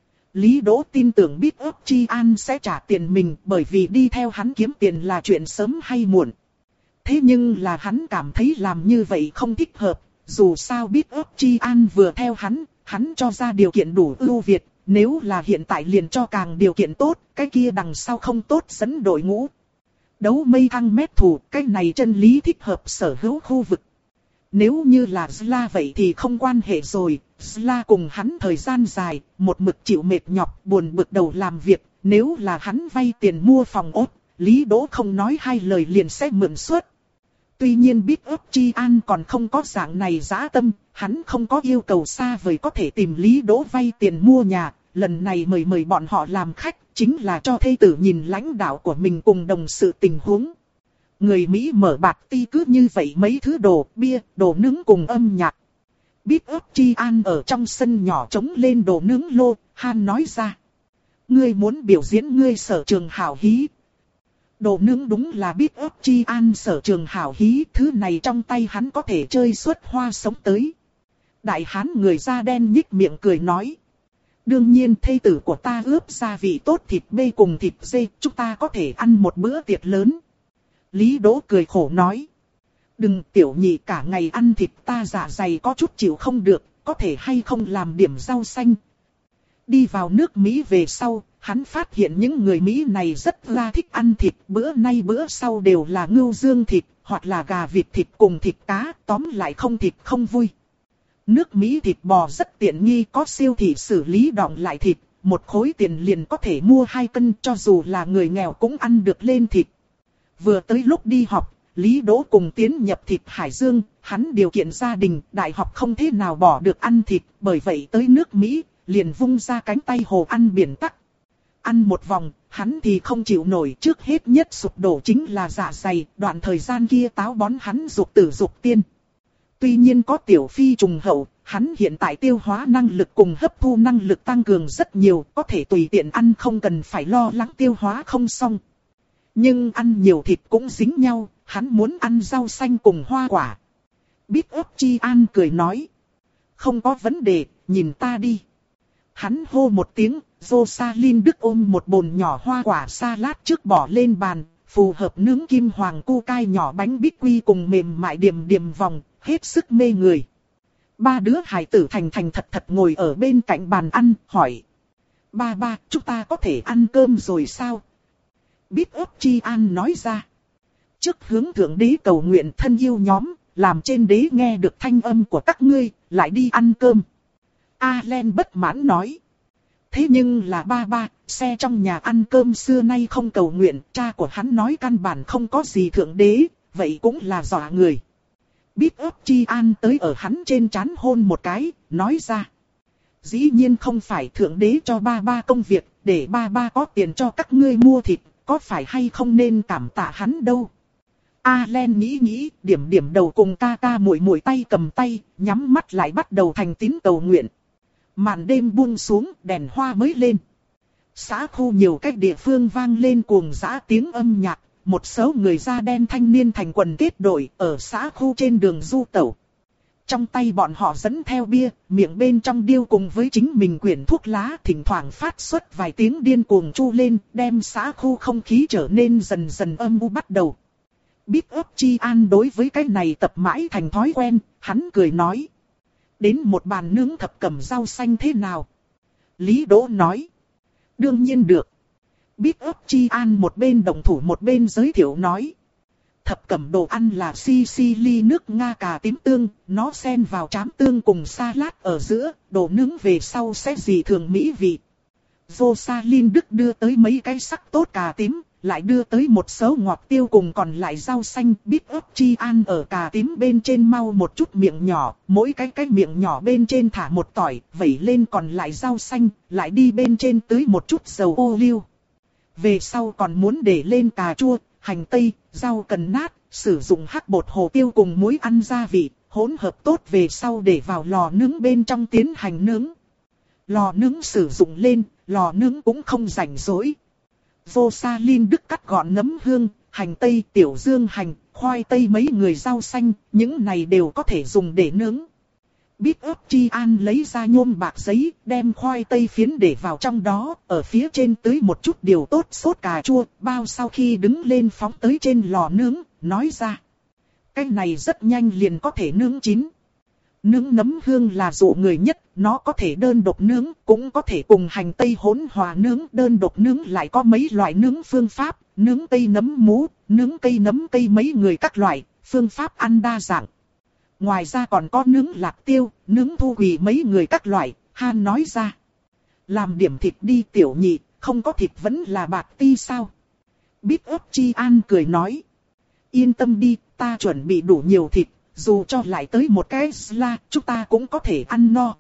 Speaker 1: Lý Đỗ tin tưởng biết ức Chi An sẽ trả tiền mình, bởi vì đi theo hắn kiếm tiền là chuyện sớm hay muộn. Thế nhưng là hắn cảm thấy làm như vậy không thích hợp, dù sao biết ức Chi An vừa theo hắn, hắn cho ra điều kiện đủ ưu việt, nếu là hiện tại liền cho càng điều kiện tốt, cái kia đằng sau không tốt dẫn đội ngũ. Đấu mây thăng mét thủ, cái này chân lý thích hợp sở hữu khu vực. Nếu như là Zla vậy thì không quan hệ rồi, Zla cùng hắn thời gian dài, một mực chịu mệt nhọc, buồn bực đầu làm việc, nếu là hắn vay tiền mua phòng ốt, Lý Đỗ không nói hai lời liền sẽ mượn suất. Tuy nhiên biết ức Chi An còn không có dạng này dã tâm, hắn không có yêu cầu xa vời có thể tìm Lý Đỗ vay tiền mua nhà, lần này mời mời bọn họ làm khách, chính là cho thê tử nhìn lãnh đạo của mình cùng đồng sự tình huống. Người Mỹ mở bạt ti cứ như vậy mấy thứ đồ, bia, đồ nướng cùng âm nhạc. Biết ức Chi An ở trong sân nhỏ trống lên đồ nướng lô, Han nói ra. Ngươi muốn biểu diễn ngươi sở trường hảo hí. Đồ nướng đúng là biết ức Chi An sở trường hảo hí, thứ này trong tay hắn có thể chơi suốt hoa sống tới. Đại hán người da đen nhích miệng cười nói. Đương nhiên thê tử của ta ướp gia vị tốt thịt bê cùng thịt dê, chúng ta có thể ăn một bữa tiệc lớn. Lý Đỗ cười khổ nói. Đừng tiểu nhị cả ngày ăn thịt ta dạ dày có chút chịu không được, có thể hay không làm điểm rau xanh. Đi vào nước Mỹ về sau, hắn phát hiện những người Mỹ này rất là thích ăn thịt, bữa nay bữa sau đều là ngưu dương thịt, hoặc là gà vịt thịt cùng thịt cá, tóm lại không thịt không vui. Nước Mỹ thịt bò rất tiện nghi, có siêu thị xử lý đọng lại thịt, một khối tiền liền có thể mua hai cân, cho dù là người nghèo cũng ăn được lên thịt. Vừa tới lúc đi học, Lý Đỗ cùng tiến nhập thịt Hải Dương, hắn điều kiện gia đình, đại học không thể nào bỏ được ăn thịt, bởi vậy tới nước Mỹ, liền vung ra cánh tay hồ ăn biển tắc. Ăn một vòng, hắn thì không chịu nổi, trước hết nhất sụp đổ chính là dạ dày, đoạn thời gian kia táo bón hắn dục tử dục tiên. Tuy nhiên có tiểu phi trùng hậu, hắn hiện tại tiêu hóa năng lực cùng hấp thu năng lực tăng cường rất nhiều, có thể tùy tiện ăn không cần phải lo lắng tiêu hóa không xong. Nhưng ăn nhiều thịt cũng dính nhau, hắn muốn ăn rau xanh cùng hoa quả. Bít ấp Chi An cười nói. Không có vấn đề, nhìn ta đi. Hắn hô một tiếng, Rosaline Đức ôm một bồn nhỏ hoa quả salad trước bỏ lên bàn, phù hợp nướng kim hoàng cu cai nhỏ bánh bít quy cùng mềm mại điểm điểm vòng, hết sức mê người. Ba đứa hài tử thành thành thật thật ngồi ở bên cạnh bàn ăn, hỏi. Ba ba, chúng ta có thể ăn cơm rồi sao? Bít ấp Chi An nói ra. Trước hướng thượng đế cầu nguyện thân yêu nhóm, làm trên đế nghe được thanh âm của các ngươi, lại đi ăn cơm. Allen bất mãn nói. Thế nhưng là ba ba, xe trong nhà ăn cơm xưa nay không cầu nguyện, cha của hắn nói căn bản không có gì thượng đế, vậy cũng là dọa người. Bít ấp Chi An tới ở hắn trên trán hôn một cái, nói ra. Dĩ nhiên không phải thượng đế cho ba ba công việc, để ba ba có tiền cho các ngươi mua thịt, có phải hay không nên cảm tạ hắn đâu. Allen nghĩ nghĩ, điểm điểm đầu cùng ca ca muội muội tay cầm tay, nhắm mắt lại bắt đầu thành tín cầu nguyện. Màn đêm buông xuống, đèn hoa mới lên. Xã khu nhiều cách địa phương vang lên cuồng dã tiếng âm nhạc, một số người da đen thanh niên thành quần kết đội ở xã khu trên đường du tẩu. Trong tay bọn họ dẫn theo bia, miệng bên trong điêu cùng với chính mình quyển thuốc lá, thỉnh thoảng phát xuất vài tiếng điên cuồng chu lên, đem xã khu không khí trở nên dần dần âm u bắt đầu. Bít ấp Chi An đối với cái này tập mãi thành thói quen, hắn cười nói. Đến một bàn nướng thập cẩm rau xanh thế nào? Lý Đỗ nói. Đương nhiên được. Bít ấp Chi An một bên động thủ một bên giới thiệu nói. Thập cẩm đồ ăn là Sicily nước Nga cà tím tương, nó xen vào trám tương cùng salad ở giữa, đồ nướng về sau sẽ dị thường mỹ vị. Rosaline Đức đưa tới mấy cái sắc tốt cà tím, lại đưa tới một số ngọt tiêu cùng còn lại rau xanh. Bít ấp Chi An ở cà tím bên trên mau một chút miệng nhỏ, mỗi cái cái miệng nhỏ bên trên thả một tỏi, vẩy lên còn lại rau xanh, lại đi bên trên tưới một chút dầu ô liu. Về sau còn muốn để lên cà chua, hành tây, rau cần nát, sử dụng hắc bột hồ tiêu cùng muối ăn gia vị, hỗn hợp tốt về sau để vào lò nướng bên trong tiến hành nướng. Lò nướng sử dụng lên, lò nướng cũng không rảnh rỗi. Rosaline Đức cắt gọn nấm hương, hành tây, tiểu dương hành, khoai tây mấy người rau xanh, những này đều có thể dùng để nướng. Bít ấp Chi An lấy ra nhôm bạc giấy, đem khoai tây phiến để vào trong đó, ở phía trên tưới một chút điều tốt sốt cà chua, bao sau khi đứng lên phóng tới trên lò nướng, nói ra. Cái này rất nhanh liền có thể nướng chín. Nướng nấm hương là dụ người nhất, nó có thể đơn độc nướng, cũng có thể cùng hành tây hỗn hòa nướng. Đơn độc nướng lại có mấy loại nướng phương pháp, nướng cây nấm mú, nướng cây nấm cây mấy người các loại, phương pháp ăn đa dạng. Ngoài ra còn có nướng lạc tiêu, nướng thu quỳ mấy người các loại, Han nói ra. Làm điểm thịt đi tiểu nhị, không có thịt vẫn là bạc ti sao? Bít ấp Chi An cười nói. Yên tâm đi, ta chuẩn bị đủ nhiều thịt, dù cho lại tới một cái sla, chúng ta cũng có thể ăn no.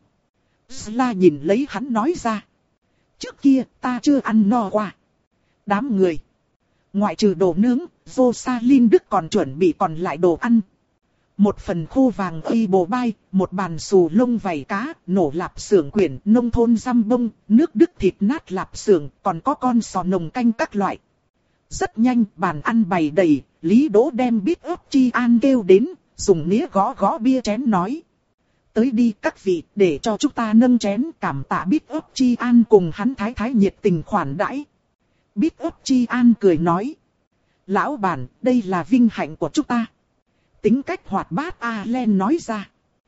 Speaker 1: Sla nhìn lấy hắn nói ra. Trước kia, ta chưa ăn no qua. Đám người. Ngoại trừ đồ nướng, Rosaline Đức còn chuẩn bị còn lại đồ ăn. Một phần khô vàng y bồ bai, một bàn xù lông vảy cá, nổ lạp xưởng quyển, nông thôn răm bông, nước Đức thịt nát lạp xưởng, còn có con sò nồng canh các loại. Rất nhanh, bàn ăn bày đầy, Lý Đỗ đem Bít ấp Chi An kêu đến, dùng nĩa gõ gõ bia chén nói. Tới đi các vị, để cho chúng ta nâng chén cảm tạ Bít ấp Chi An cùng hắn thái thái nhiệt tình khoản đãi. Bít ấp Chi An cười nói. Lão bản, đây là vinh hạnh của chúng ta. Tính cách hoạt bát Allen nói ra.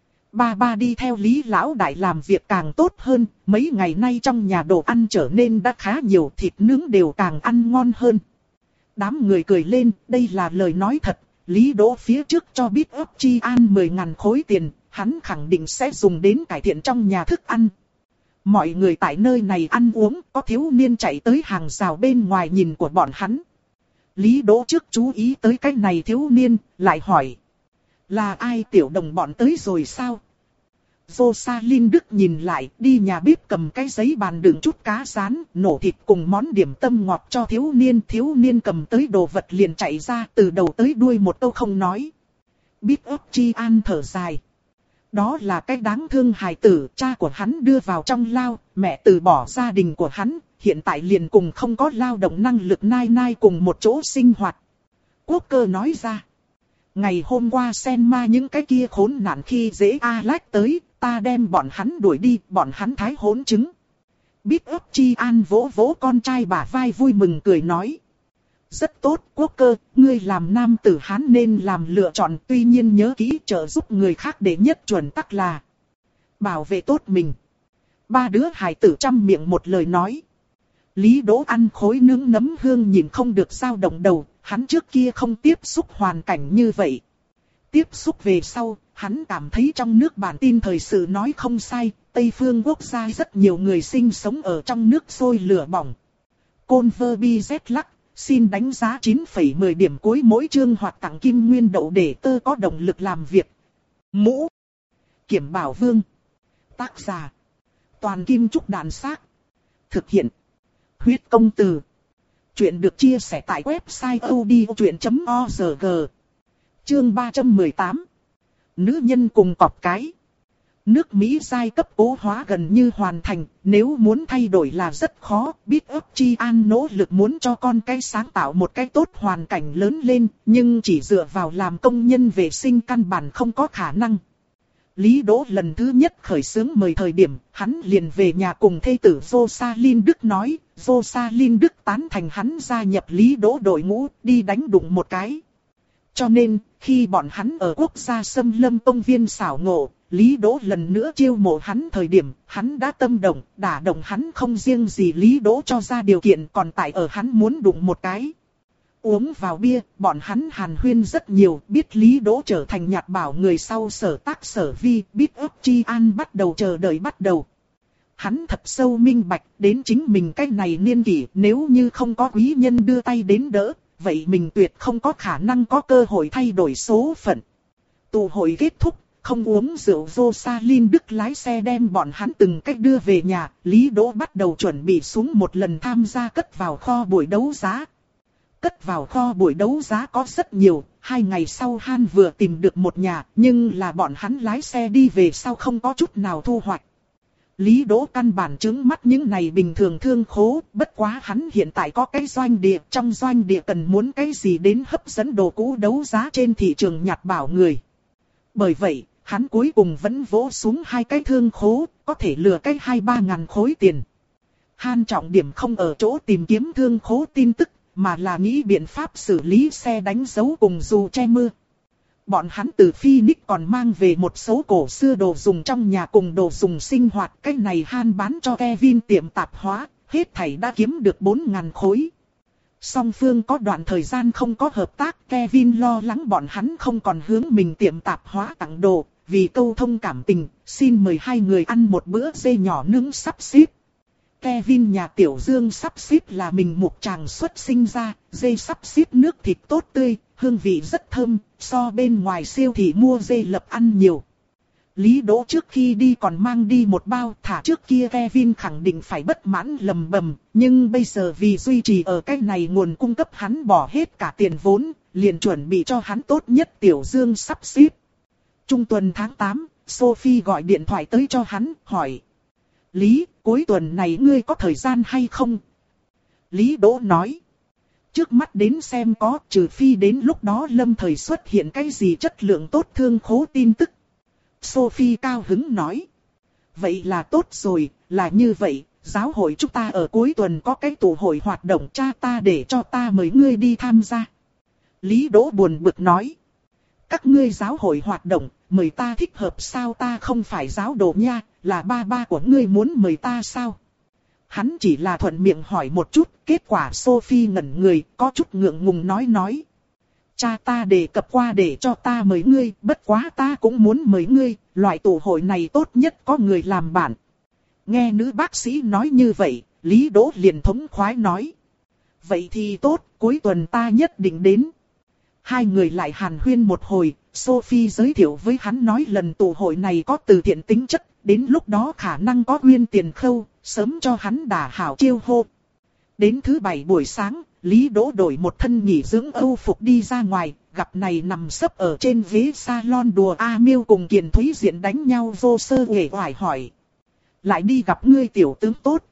Speaker 1: Ba ba đi theo Lý lão đại làm việc càng tốt hơn, mấy ngày nay trong nhà đồ ăn trở nên đã khá nhiều, thịt nướng đều càng ăn ngon hơn. Đám người cười lên, đây là lời nói thật, Lý Đỗ phía trước cho Bít ấp Chi An mười ngàn khối tiền, hắn khẳng định sẽ dùng đến cải thiện trong nhà thức ăn. Mọi người tại nơi này ăn uống, có thiếu niên chạy tới hàng rào bên ngoài nhìn của bọn hắn. Lý Đỗ trước chú ý tới cái này thiếu niên, lại hỏi. Là ai tiểu đồng bọn tới rồi sao? Rosaline Đức nhìn lại, đi nhà bếp cầm cái giấy bàn đựng chút cá rán, nổ thịt cùng món điểm tâm ngọt cho thiếu niên. Thiếu niên cầm tới đồ vật liền chạy ra, từ đầu tới đuôi một câu không nói. Bít ấp Chi An thở dài. đó là cái đáng thương hài tử, cha của hắn đưa vào trong lao, mẹ từ bỏ gia đình của hắn, hiện tại liền cùng không có lao động năng lực nai nai cùng một chỗ sinh hoạt. Quốc Cơ nói ra. Ngày hôm qua sen ma những cái kia khốn nạn khi dễ Alex tới, ta đem bọn hắn đuổi đi, bọn hắn thái hỗn chứng. Biết ấp Chi An vỗ vỗ con trai bả vai vui mừng cười nói. Rất tốt, Quốc Cơ, ngươi làm nam tử Hán nên làm lựa chọn, tuy nhiên nhớ kỹ trợ giúp người khác để nhất chuẩn tắc là bảo vệ tốt mình. Ba đứa hài tử trăm miệng một lời nói. Lý Đỗ ăn khối nướng nấm hương nhìn không được dao động đầu, hắn trước kia không tiếp xúc hoàn cảnh như vậy. Tiếp xúc về sau, hắn cảm thấy trong nước bản tin thời sự nói không sai, Tây phương quốc gia rất nhiều người sinh sống ở trong nước sôi lửa bỏng. Côn vơ bi z lắc, xin đánh giá chín phẩy mười điểm cuối mỗi chương hoặc tặng kim nguyên đậu để tơ có động lực làm việc. Mũ Kiểm Bảo Vương. Tác giả Toàn Kim Trúc Đàn Xác. Thực hiện Huyết Công Từ. Chuyện được chia sẻ tại website odchuyện chấm org. Chương ba trăm mười tám. Nữ nhân cùng cọp cái. Nước Mỹ giai cấp cố hóa gần như hoàn thành, nếu muốn thay đổi là rất khó. Biết ấp Chi An nỗ lực muốn cho con cái sáng tạo một cái tốt hoàn cảnh lớn lên, nhưng chỉ dựa vào làm công nhân vệ sinh căn bản không có khả năng. Lý Đỗ lần thứ nhất khởi xướng mời thời điểm, hắn liền về nhà cùng thê tử Rosalyn Đức nói, Rosalyn Đức tán thành hắn gia nhập Lý Đỗ đội ngũ, đi đánh đụng một cái. Cho nên, khi bọn hắn ở quốc gia xâm lâm công viên xảo ngộ, Lý Đỗ lần nữa chiêu mộ hắn thời điểm, hắn đã tâm động, đả động hắn không riêng gì Lý Đỗ cho ra điều kiện, còn tại ở hắn muốn đụng một cái. Uống vào bia, bọn hắn hàn huyên rất nhiều, biết Lý Đỗ trở thành nhạt bảo người sau sở tác sở vi, biết ấp Chi An bắt đầu chờ đợi bắt đầu. Hắn thật sâu minh bạch, đến chính mình cái này niên kỷ, nếu như không có quý nhân đưa tay đến đỡ, vậy mình tuyệt không có khả năng có cơ hội thay đổi số phận. Tụ hội kết thúc, không uống rượu, Rosalyn Đức lái xe đem bọn hắn từng cách đưa về nhà, Lý Đỗ bắt đầu chuẩn bị xuống một lần tham gia cất vào kho buổi đấu giá. Cất vào kho buổi đấu giá có rất nhiều, hai ngày sau Han vừa tìm được một nhà, nhưng là bọn hắn lái xe đi về sau không có chút nào thu hoạch. Lý Đỗ căn bản trướng mắt những này bình thường thương khố, bất quá hắn hiện tại có cái doanh địa, trong doanh địa cần muốn cái gì đến hấp dẫn đồ cũ đấu giá trên thị trường nhặt bảo người. Bởi vậy, hắn cuối cùng vẫn vỗ xuống hai cái thương khố, có thể lừa cái hai ba ngàn khối tiền. Han trọng điểm không ở chỗ tìm kiếm thương khố tin tức, mà là nghĩ biện pháp xử lý xe đánh dấu cùng dù che mưa. Bọn hắn từ Phoenix còn mang về một số cổ xưa đồ dùng trong nhà cùng đồ dùng sinh hoạt. Cái này Han bán cho Kevin tiệm tạp hóa, hết thảy đã kiếm được bốn ngàn khối. Song phương có đoạn thời gian không có hợp tác, Kevin lo lắng bọn hắn không còn hướng mình tiệm tạp hóa tặng đồ. Vì câu thông cảm tình, xin mời hai người ăn một bữa dê nhỏ nướng sắp xếp. Kevin nhà Tiểu Dương sắp xếp là mình mục tràng xuất sinh ra, dê sắp xếp nước thịt tốt tươi, hương vị rất thơm, so bên ngoài siêu thị mua dê lập ăn nhiều. Lý Đỗ trước khi đi còn mang đi một bao, thả trước kia Kevin khẳng định phải bất mãn lầm bầm, nhưng bây giờ vì duy trì ở cái này nguồn cung cấp hắn bỏ hết cả tiền vốn, liền chuẩn bị cho hắn tốt nhất Tiểu Dương sắp xếp. Trung tuần tháng tám, Sophie gọi điện thoại tới cho hắn, hỏi. Lý, cuối tuần này ngươi có thời gian hay không? Lý Đỗ nói. Trước mắt đến xem có, trừ phi đến lúc đó lâm thời xuất hiện cái gì chất lượng tốt thương khố tin tức. Sophie cao hứng nói. Vậy là tốt rồi, là như vậy, giáo hội chúng ta ở cuối tuần có cái tụ hội hoạt động, cha ta để cho ta mời ngươi đi tham gia. Lý Đỗ buồn bực nói. Các ngươi giáo hội hoạt động, mời ta thích hợp sao? Ta không phải giáo đồ nha, là ba ba của ngươi muốn mời ta sao? Hắn chỉ là thuận miệng hỏi một chút, kết quả Sophie ngẩn người, có chút ngượng ngùng nói nói. Cha ta đề cập qua để cho ta mời ngươi, bất quá ta cũng muốn mời ngươi, loại tụ hội này tốt nhất có người làm bạn. Nghe nữ bác sĩ nói như vậy, Lý Đỗ liền thống khoái nói. Vậy thì tốt, cuối tuần ta nhất định đến. Hai người lại hàn huyên một hồi, Sophie giới thiệu với hắn nói lần tụ hội này có từ thiện tính chất, đến lúc đó khả năng có quyên tiền khâu, sớm cho hắn đả hảo chiêu hô. Đến thứ bảy buổi sáng, Lý Đỗ đổi một thân nghỉ dưỡng Âu phục đi ra ngoài, gặp này nằm sấp ở trên ghế salon đùa A Miêu cùng Kiền Thúy Diện đánh nhau vô sơ uể oải hỏi. Lại đi gặp ngươi tiểu tướng tốt.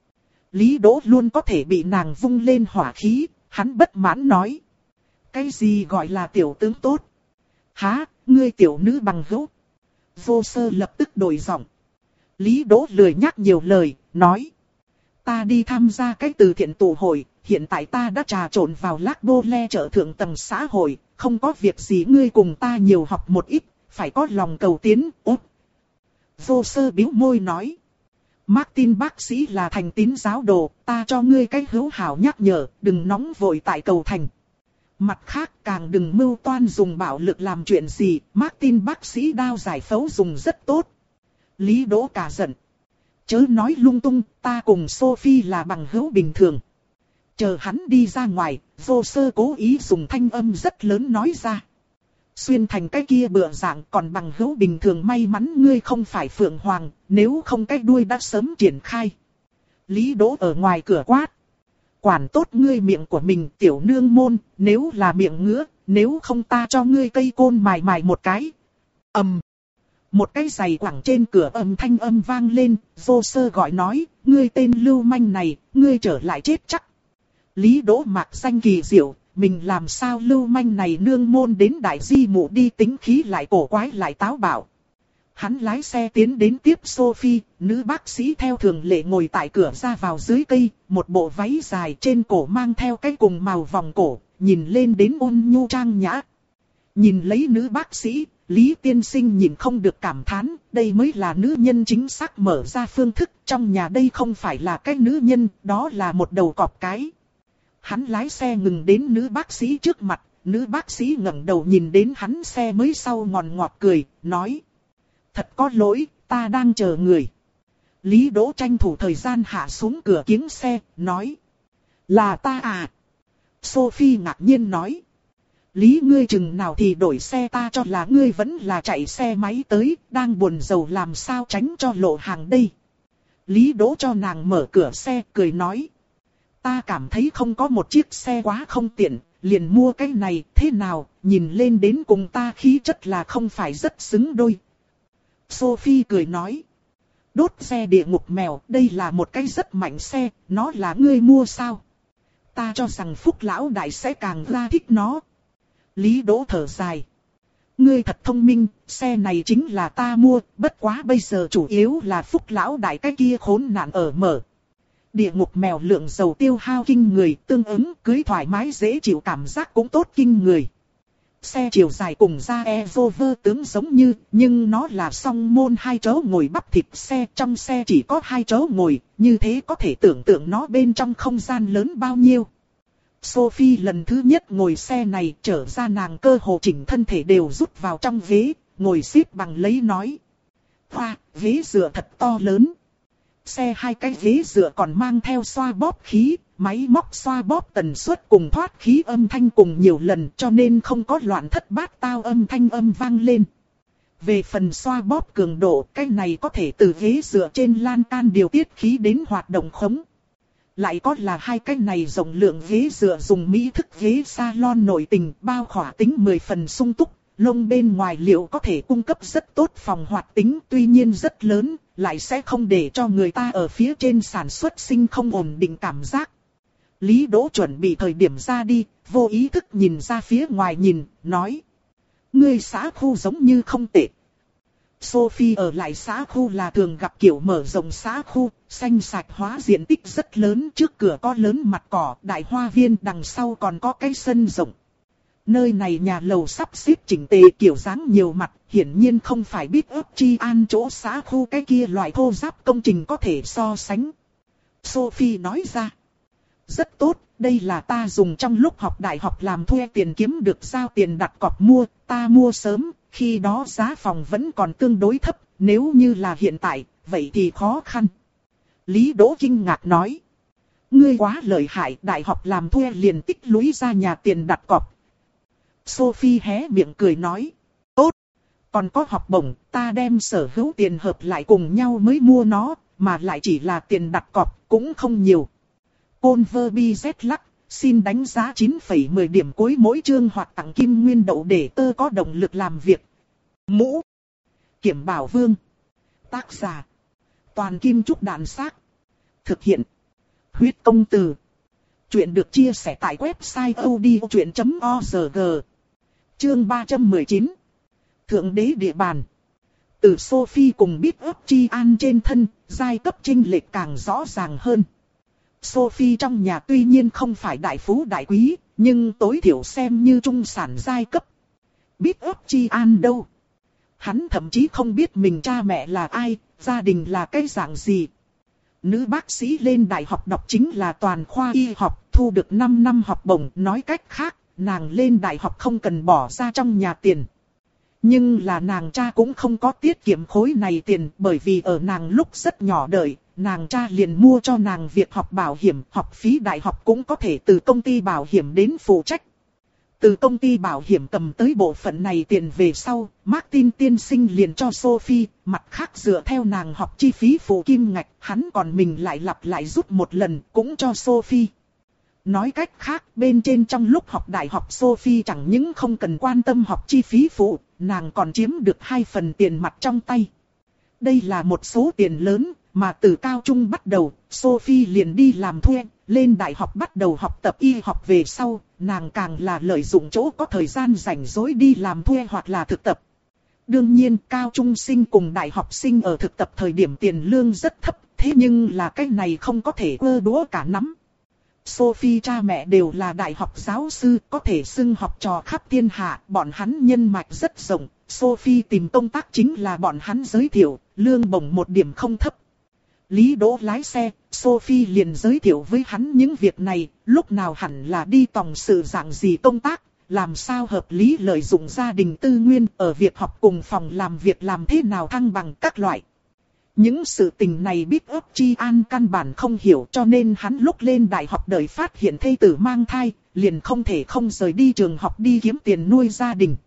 Speaker 1: Lý Đỗ luôn có thể bị nàng vung lên hỏa khí, hắn bất mãn nói. Cái gì gọi là tiểu tướng tốt? Hả, ngươi tiểu nữ bằng hữu. Vô sơ lập tức đổi giọng. Lý Đỗ lười nhắc nhiều lời, nói. Ta đi tham gia cái từ thiện tụ hội, hiện tại ta đã trà trộn vào Lác Đô Le chợ thượng tầng xã hội, không có việc gì ngươi cùng ta nhiều học một ít, phải có lòng cầu tiến, út. Vô sơ bĩu môi nói. Martin bác sĩ là thành tín giáo đồ, ta cho ngươi cái hữu hảo nhắc nhở, đừng nóng vội tại cầu thành. Mặt khác càng đừng mưu toan dùng bạo lực làm chuyện gì, Martin bác sĩ đao giải phẫu dùng rất tốt. Lý Đỗ cả giận. Chớ nói lung tung, ta cùng Sophie là bằng hữu bình thường. Chờ hắn đi ra ngoài, vô sơ cố ý dùng thanh âm rất lớn nói ra. Xuyên thành cái kia bựa dạng còn bằng hữu bình thường, may mắn ngươi không phải Phượng Hoàng, nếu không cái đuôi đã sớm triển khai. Lý Đỗ ở ngoài cửa quát. Quản tốt ngươi miệng của mình tiểu nương môn, nếu là miệng ngứa, nếu không ta cho ngươi cây côn mài mài một cái. ầm, um. Một cái giày quẳng trên cửa âm thanh âm vang lên, vô sơ gọi nói, ngươi tên lưu manh này, ngươi trở lại chết chắc. Lý Đỗ mạc danh kỳ diệu, mình làm sao lưu manh này nương môn đến đại di mụ đi tính khí lại cổ quái lại táo bạo. Hắn lái xe tiến đến tiếp Sophie, nữ bác sĩ theo thường lệ ngồi tại cửa ra vào dưới cây, một bộ váy dài trên cổ mang theo cái cùng màu vòng cổ, nhìn lên đến ôn nhu trang nhã. Nhìn lấy nữ bác sĩ, Lý tiên sinh nhìn không được cảm thán, đây mới là nữ nhân chính xác mở ra phương thức, trong nhà đây không phải là cái nữ nhân, đó là một đầu cọp cái. Hắn lái xe ngừng đến nữ bác sĩ trước mặt, nữ bác sĩ ngẩng đầu nhìn đến hắn xe mới sau ngòn ngọt cười, nói. Thật có lỗi, ta đang chờ người. Lý Đỗ tranh thủ thời gian hạ xuống cửa kiếng xe, nói. Là ta à? Sophie ngạc nhiên nói. Lý ngươi chừng nào thì đổi xe, ta cho là ngươi vẫn là chạy xe máy tới, đang buồn rầu làm sao tránh cho lộ hàng đây. Lý Đỗ cho nàng mở cửa xe, cười nói. Ta cảm thấy không có một chiếc xe quá không tiện, liền mua cái này, thế nào, nhìn lên đến cùng ta khí chất là không phải rất xứng đôi. Sophie cười nói. Đốt xe địa ngục mèo, đây là một cái rất mạnh xe, nó là ngươi mua sao? Ta cho rằng Phúc lão đại sẽ càng ra thích nó. Lý Đỗ thở dài. Ngươi thật thông minh, xe này chính là ta mua, bất quá bây giờ chủ yếu là Phúc lão đại cái kia khốn nạn ở mở. Địa ngục mèo lượng dầu tiêu hao kinh người, tương ứng cưới thoải mái dễ chịu cảm giác cũng tốt kinh người. Xe chiều dài cùng ra Evover tướng giống như, nhưng nó là song môn hai chỗ ngồi bắp thịt xe, trong xe chỉ có hai chỗ ngồi, như thế có thể tưởng tượng nó bên trong không gian lớn bao nhiêu. Sophie lần thứ nhất ngồi xe này, trở ra nàng cơ hồ chỉnh thân thể đều rút vào trong ghế, ngồi xếp bằng lấy nói. Hoa, ghế dựa thật to lớn. Xe hai cái ghế dựa còn mang theo xoa bóp khí, máy móc xoa bóp tần suất cùng thoát khí âm thanh cùng nhiều lần, cho nên không có loạn thất bát tao âm thanh âm vang lên. Về phần xoa bóp cường độ, cái này có thể từ ghế dựa trên lan can điều tiết khí đến hoạt động khống. Lại có là hai cái này rộng lượng ghế dựa dùng mỹ thức ghế salon nội tình, bao khỏa tính mười phần sung túc, lông bên ngoài liệu có thể cung cấp rất tốt phòng hoạt tính, tuy nhiên rất lớn, lại sẽ không để cho người ta ở phía trên sản xuất sinh không ổn định cảm giác. Lý Đỗ chuẩn bị thời điểm ra đi, vô ý thức nhìn ra phía ngoài nhìn, nói. Ngươi xã khu giống như không tệ. Sophie ở lại xã khu là thường gặp kiểu mở rộng xã khu, xanh sạch hóa diện tích rất lớn, trước cửa có lớn mặt cỏ, đại hoa viên, đằng sau còn có cái sân rộng. Nơi này nhà lầu sắp xếp chỉnh tề kiểu dáng nhiều mặt, hiển nhiên không phải biết ấp chi an chỗ xã khu cái kia loại thô ráp công trình có thể so sánh. Sophie nói ra. Rất tốt, đây là ta dùng trong lúc học đại học làm thuê tiền kiếm được giao tiền đặt cọc mua, ta mua sớm, khi đó giá phòng vẫn còn tương đối thấp, nếu như là hiện tại, vậy thì khó khăn. Lý Đỗ kinh ngạc nói. Ngươi quá lợi hại, đại học làm thuê liền tích lũy ra nhà tiền đặt cọc. Sophie hé miệng cười nói. Tốt, còn có học bổng, ta đem sở hữu tiền hợp lại cùng nhau mới mua nó, mà lại chỉ là tiền đặt cọc, cũng không nhiều. Côn vơ bi rét lắc, Xin đánh giá chín phẩy mười điểm cuối mỗi chương hoặc tặng kim nguyên đậu để tơ có động lực làm việc. Mũ Kiểm Bảo Vương. Tác giả Toàn Kim Trúc Đạn Xác. Thực hiện Huyết Công Từ. Chuyện được chia sẻ tại website audiochuyện chấm org. Chương ba trăm mười chín. Thượng đế địa bàn. Từ Sophie cùng Biết ấp Chi An trên thân, giai cấp chênh lệch càng rõ ràng hơn. Sophie trong nhà tuy nhiên không phải đại phú đại quý, nhưng tối thiểu xem như trung sản giai cấp. Biết ấp Chi An đâu? Hắn thậm chí không biết mình cha mẹ là ai, gia đình là cái dạng gì. Nữ bác sĩ lên đại học đọc chính là toàn khoa y học, thu được năm năm học bổng. Nói cách khác, nàng lên đại học không cần bỏ ra trong nhà tiền. Nhưng là nàng cha cũng không có tiết kiệm khối này tiền, bởi vì ở nàng lúc rất nhỏ đời, nàng cha liền mua cho nàng việc học bảo hiểm, học phí đại học cũng có thể từ công ty bảo hiểm đến phụ trách. Từ công ty bảo hiểm cầm tới bộ phận này tiền về sau, Martin tiên sinh liền cho Sophie, mặt khác dựa theo nàng học chi phí phụ kim ngạch, hắn còn mình lại lặp lại rút một lần, cũng cho Sophie. Nói cách khác, bên trên trong lúc học đại học Sophie chẳng những không cần quan tâm học chi phí phụ, nàng còn chiếm được hai phần tiền mặt trong tay. Đây là một số tiền lớn, mà từ cao trung bắt đầu, Sophie liền đi làm thuê, lên đại học bắt đầu học tập y học về sau, nàng càng là lợi dụng chỗ có thời gian rảnh rỗi đi làm thuê hoặc là thực tập. Đương nhiên, cao trung sinh cùng đại học sinh ở thực tập thời điểm tiền lương rất thấp, thế nhưng là cái này không có thể ơ đũa cả nắm. Sophie cha mẹ đều là đại học giáo sư, có thể xưng học trò khắp thiên hạ, bọn hắn nhân mạch rất rộng. Sophie tìm công tác chính là bọn hắn giới thiệu, lương bổng một điểm không thấp. Lý Đỗ lái xe, Sophie liền giới thiệu với hắn những việc này, lúc nào hẳn là đi tòng sự dạng gì công tác, làm sao hợp lý lợi dụng gia đình tư nguyên ở việc học cùng phòng làm việc làm thế nào thăng bằng các loại. Những sự tình này Biết ấp Chi An căn bản không hiểu, cho nên hắn lúc lên đại học đợi phát hiện thê tử mang thai, liền không thể không rời đi trường học đi kiếm tiền nuôi gia đình.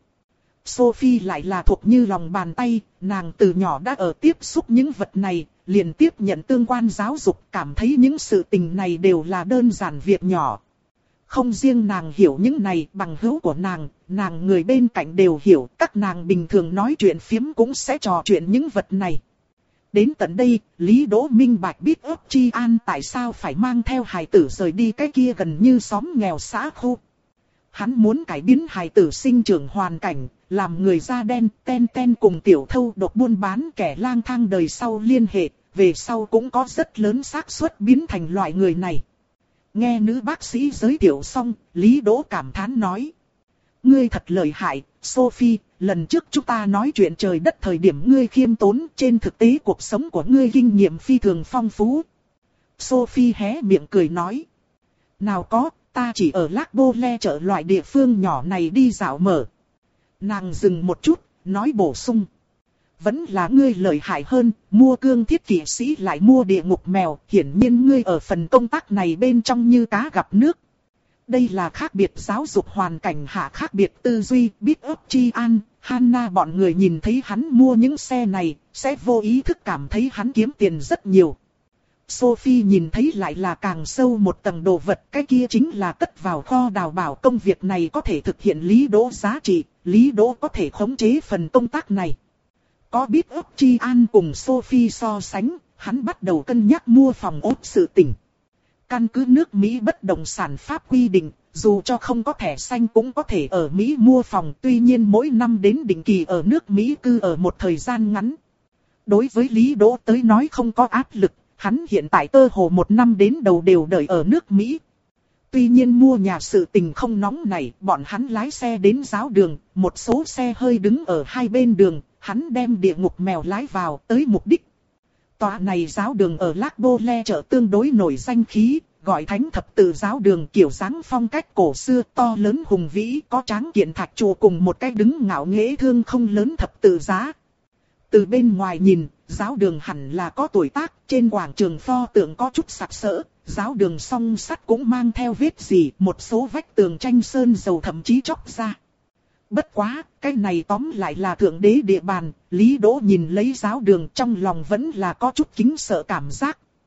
Speaker 1: Sophie lại là thuộc như lòng bàn tay, nàng từ nhỏ đã ở tiếp xúc những vật này, liền tiếp nhận tương quan giáo dục, cảm thấy những sự tình này đều là đơn giản việc nhỏ. Không riêng nàng hiểu những này, bằng hữu của nàng, nàng người bên cạnh đều hiểu, các nàng bình thường nói chuyện phiếm cũng sẽ trò chuyện những vật này. Đến tận đây, Lý Đỗ minh bạch Biết ấp Chi An tại sao phải mang theo hài tử rời đi cái kia gần như xóm nghèo xã khu. Hắn muốn cải biến hài tử sinh trưởng hoàn cảnh, làm người da đen ten ten cùng tiểu thâu độc buôn bán kẻ lang thang đời sau liên hệ, về sau cũng có rất lớn xác suất biến thành loại người này. Nghe nữ bác sĩ giới thiệu xong, Lý Đỗ cảm thán nói. Ngươi thật lợi hại, Sophie, lần trước chúng ta nói chuyện trời đất thời điểm ngươi khiêm tốn, trên thực tế cuộc sống của ngươi kinh nghiệm phi thường phong phú. Sophie hé miệng cười nói. Nào có, ta chỉ ở Lac Bô Le chợ loại địa phương nhỏ này đi dạo mở. Nàng dừng một chút, nói bổ sung. Vẫn là ngươi lợi hại hơn, mua cương thiết kỵ sĩ lại mua địa ngục mèo, hiển nhiên ngươi ở phần công tác này bên trong như cá gặp nước. Đây là khác biệt giáo dục hoàn cảnh hạ khác biệt tư duy. Biết ấp Chi An, Hannah bọn người nhìn thấy hắn mua những xe này, sẽ vô ý thức cảm thấy hắn kiếm tiền rất nhiều. Sophie nhìn thấy lại là càng sâu một tầng đồ vật, cái kia chính là cất vào kho đào bảo công việc này có thể thực hiện Lý Đỗ giá trị, Lý Đỗ có thể khống chế phần công tác này. Có Biết ấp Chi An cùng Sophie so sánh, hắn bắt đầu cân nhắc mua phòng ốt sự tình. Căn cứ nước Mỹ bất động sản pháp quy định, dù cho không có thẻ xanh cũng có thể ở Mỹ mua phòng, tuy nhiên mỗi năm đến định kỳ ở nước Mỹ cư ở một thời gian ngắn. Đối với Lý Đỗ tới nói không có áp lực, hắn hiện tại cơ hồ một năm đến đầu đều đợi ở nước Mỹ. Tuy nhiên mua nhà sự tình không nóng này, bọn hắn lái xe đến giáo đường, một số xe hơi đứng ở hai bên đường, hắn đem địa ngục mèo lái vào tới mục đích. Tòa này giáo đường ở Lac Bô Le chợ tương đối nổi danh khí, gọi Thánh Thập Tự giáo đường, kiểu dáng phong cách cổ xưa to lớn hùng vĩ, có tráng kiện thạch trụ cùng một cái đứng ngạo nghễ thương không lớn thập tự giá. Từ bên ngoài nhìn, giáo đường hẳn là có tuổi tác, trên quảng trường pho tượng có chút sặc sỡ, giáo đường song sắt cũng mang theo vết gì, một số vách tường tranh sơn dầu thậm chí chóc ra. Bất quá, cái này tóm lại là thượng đế địa bàn, Lý Đỗ nhìn lấy giáo đường trong lòng vẫn là có chút kính sợ cảm giác.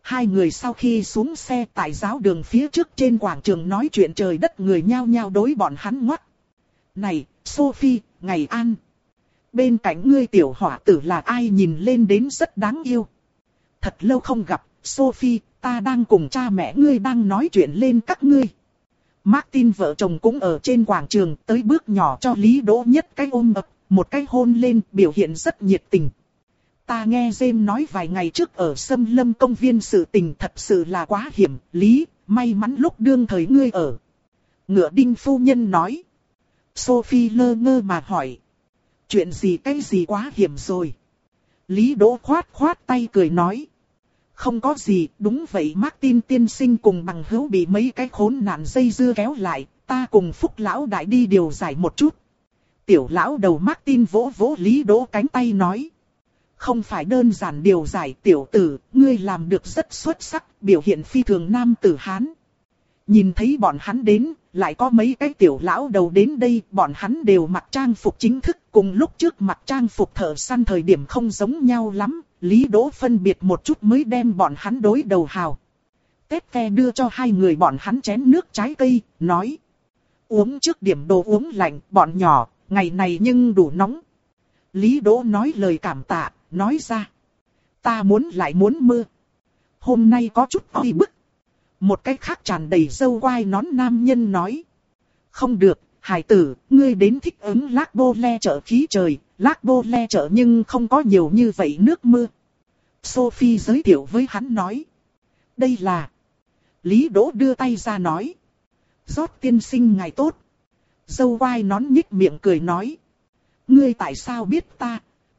Speaker 1: Hai người sau khi xuống xe tại giáo đường phía trước trên quảng trường nói chuyện trời đất, người nhao nhao đối bọn hắn ngoắt. Này, Sophie, ngày an. Bên cạnh ngươi tiểu hỏa tử là ai, nhìn lên đến rất đáng yêu. Thật lâu không gặp, Sophie, ta đang cùng cha mẹ ngươi đang nói chuyện lên các ngươi. Martin vợ chồng cũng ở trên quảng trường, tới bước nhỏ cho Lý Đỗ nhất cái ôm ập, một cái hôn lên, biểu hiện rất nhiệt tình. Ta nghe James nói vài ngày trước ở Sâm Lâm công viên sự tình thật sự là quá hiểm, Lý, may mắn lúc đương thời ngươi ở. Ngựa đinh phu nhân nói. Sophie lơ ngơ mà hỏi. Chuyện gì cái gì quá hiểm rồi? Lý Đỗ khoát khoát tay cười nói. Không có gì, đúng vậy, Martin tiên sinh cùng bằng hữu bị mấy cái khốn nạn dây dưa kéo lại, ta cùng Phúc lão đại đi điều giải một chút. Tiểu lão đầu Martin vỗ vỗ Lý Đỗ cánh tay nói. Không phải đơn giản điều giải, tiểu tử, ngươi làm được rất xuất sắc, biểu hiện phi thường nam tử Hán. Nhìn thấy bọn hắn đến, lại có mấy cái tiểu lão đầu đến đây, bọn hắn đều mặc trang phục chính thức, cùng lúc trước mặc trang phục thợ săn thời điểm không giống nhau lắm. Lý Đỗ phân biệt một chút mới đem bọn hắn đối đầu hào. Tét ke đưa cho hai người bọn hắn chén nước trái cây, nói. Uống trước điểm đồ uống lạnh, bọn nhỏ, ngày này nhưng đủ nóng. Lý Đỗ nói lời cảm tạ, nói ra. Ta muốn lại muốn mưa. Hôm nay có chút oi bức. Một cái khác tràn đầy râu quai nón nam nhân nói. Không được, hải tử, ngươi đến thích ứng Lác Bô Le chợ khí trời. Lác Bô Le chợ nhưng không có nhiều như vậy nước mưa. Sophie giới thiệu với hắn nói. Đây là. Lý Đỗ đưa tay ra nói. Rót tiên sinh ngày tốt. Dâu quai nón nhích miệng cười nói. Ngươi tại sao biết ta?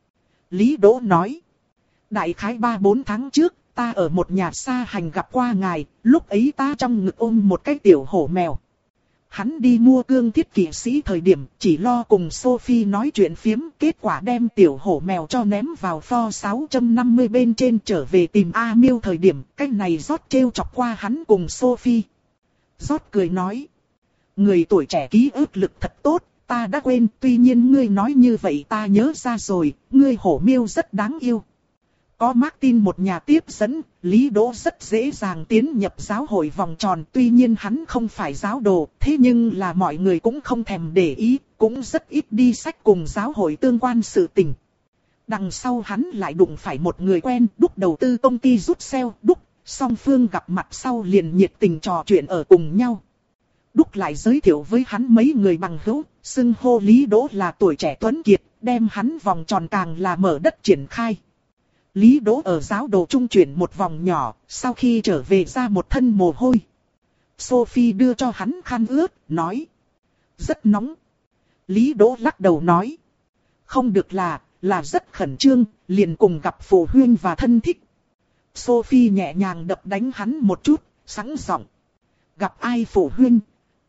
Speaker 1: Lý Đỗ nói. Đại khái ba bốn tháng trước, ta ở một nhà xa hành gặp qua ngài, lúc ấy ta trong ngực ôm một cái tiểu hổ mèo. Hắn đi mua cương thiết kỵ sĩ thời điểm, chỉ lo cùng Sophie nói chuyện phiếm, kết quả đem tiểu hổ mèo cho ném vào pho sáu trăm năm mươi bên trên, trở về tìm A Miêu thời điểm, cái này rót trêu chọc qua hắn cùng Sophie. Rót cười nói. Người tuổi trẻ ký ức lực thật tốt, ta đã quên, tuy nhiên ngươi nói như vậy ta nhớ ra rồi, ngươi hổ miêu rất đáng yêu. Có Martin một nhà tiếp dẫn, Lý Đỗ rất dễ dàng tiến nhập giáo hội vòng tròn, tuy nhiên hắn không phải giáo đồ, thế nhưng là mọi người cũng không thèm để ý, cũng rất ít đi sách cùng giáo hội tương quan sự tình. Đằng sau hắn lại đụng phải một người quen, Đúc đầu tư công ty rút sale, Đúc, song phương gặp mặt sau liền nhiệt tình trò chuyện ở cùng nhau. Đúc lại giới thiệu với hắn mấy người bằng hữu, xưng hô Lý Đỗ là tuổi trẻ tuấn kiệt, đem hắn vòng tròn càng là mở đất triển khai. Lý Đỗ ở giáo đồ trung chuyển một vòng nhỏ, sau khi trở về ra một thân mồ hôi. Sophie đưa cho hắn khăn ướt, nói. Rất nóng. Lý Đỗ lắc đầu nói. Không được là, là rất khẩn trương, liền cùng gặp phụ huynh và thân thích. Sophie nhẹ nhàng đập đánh hắn một chút, sẵn giọng. Gặp ai phụ huynh?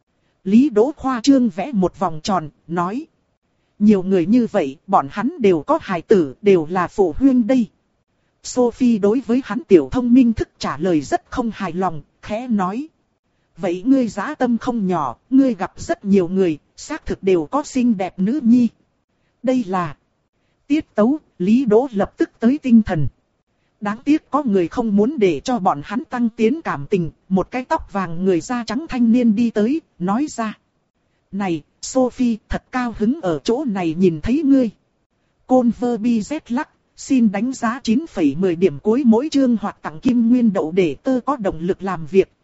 Speaker 1: Lý Đỗ khoa trương vẽ một vòng tròn, nói. Nhiều người như vậy, bọn hắn đều có hài tử, đều là phụ huynh đây. Sophie đối với hắn tiểu thông minh thức trả lời rất không hài lòng, khẽ nói. Vậy ngươi dã tâm không nhỏ, ngươi gặp rất nhiều người, xác thực đều có xinh đẹp nữ nhi. Đây là tiết tấu, Lý Đỗ lập tức tới tinh thần. Đáng tiếc có người không muốn để cho bọn hắn tăng tiến cảm tình, một cái tóc vàng người da trắng thanh niên đi tới, nói ra. Này, Sophie, thật cao hứng ở chỗ này nhìn thấy ngươi. Converbiz lắc. Xin đánh giá chín phẩy mười điểm cuối mỗi chương hoặc tặng kim nguyên đậu để tơ có động lực làm việc,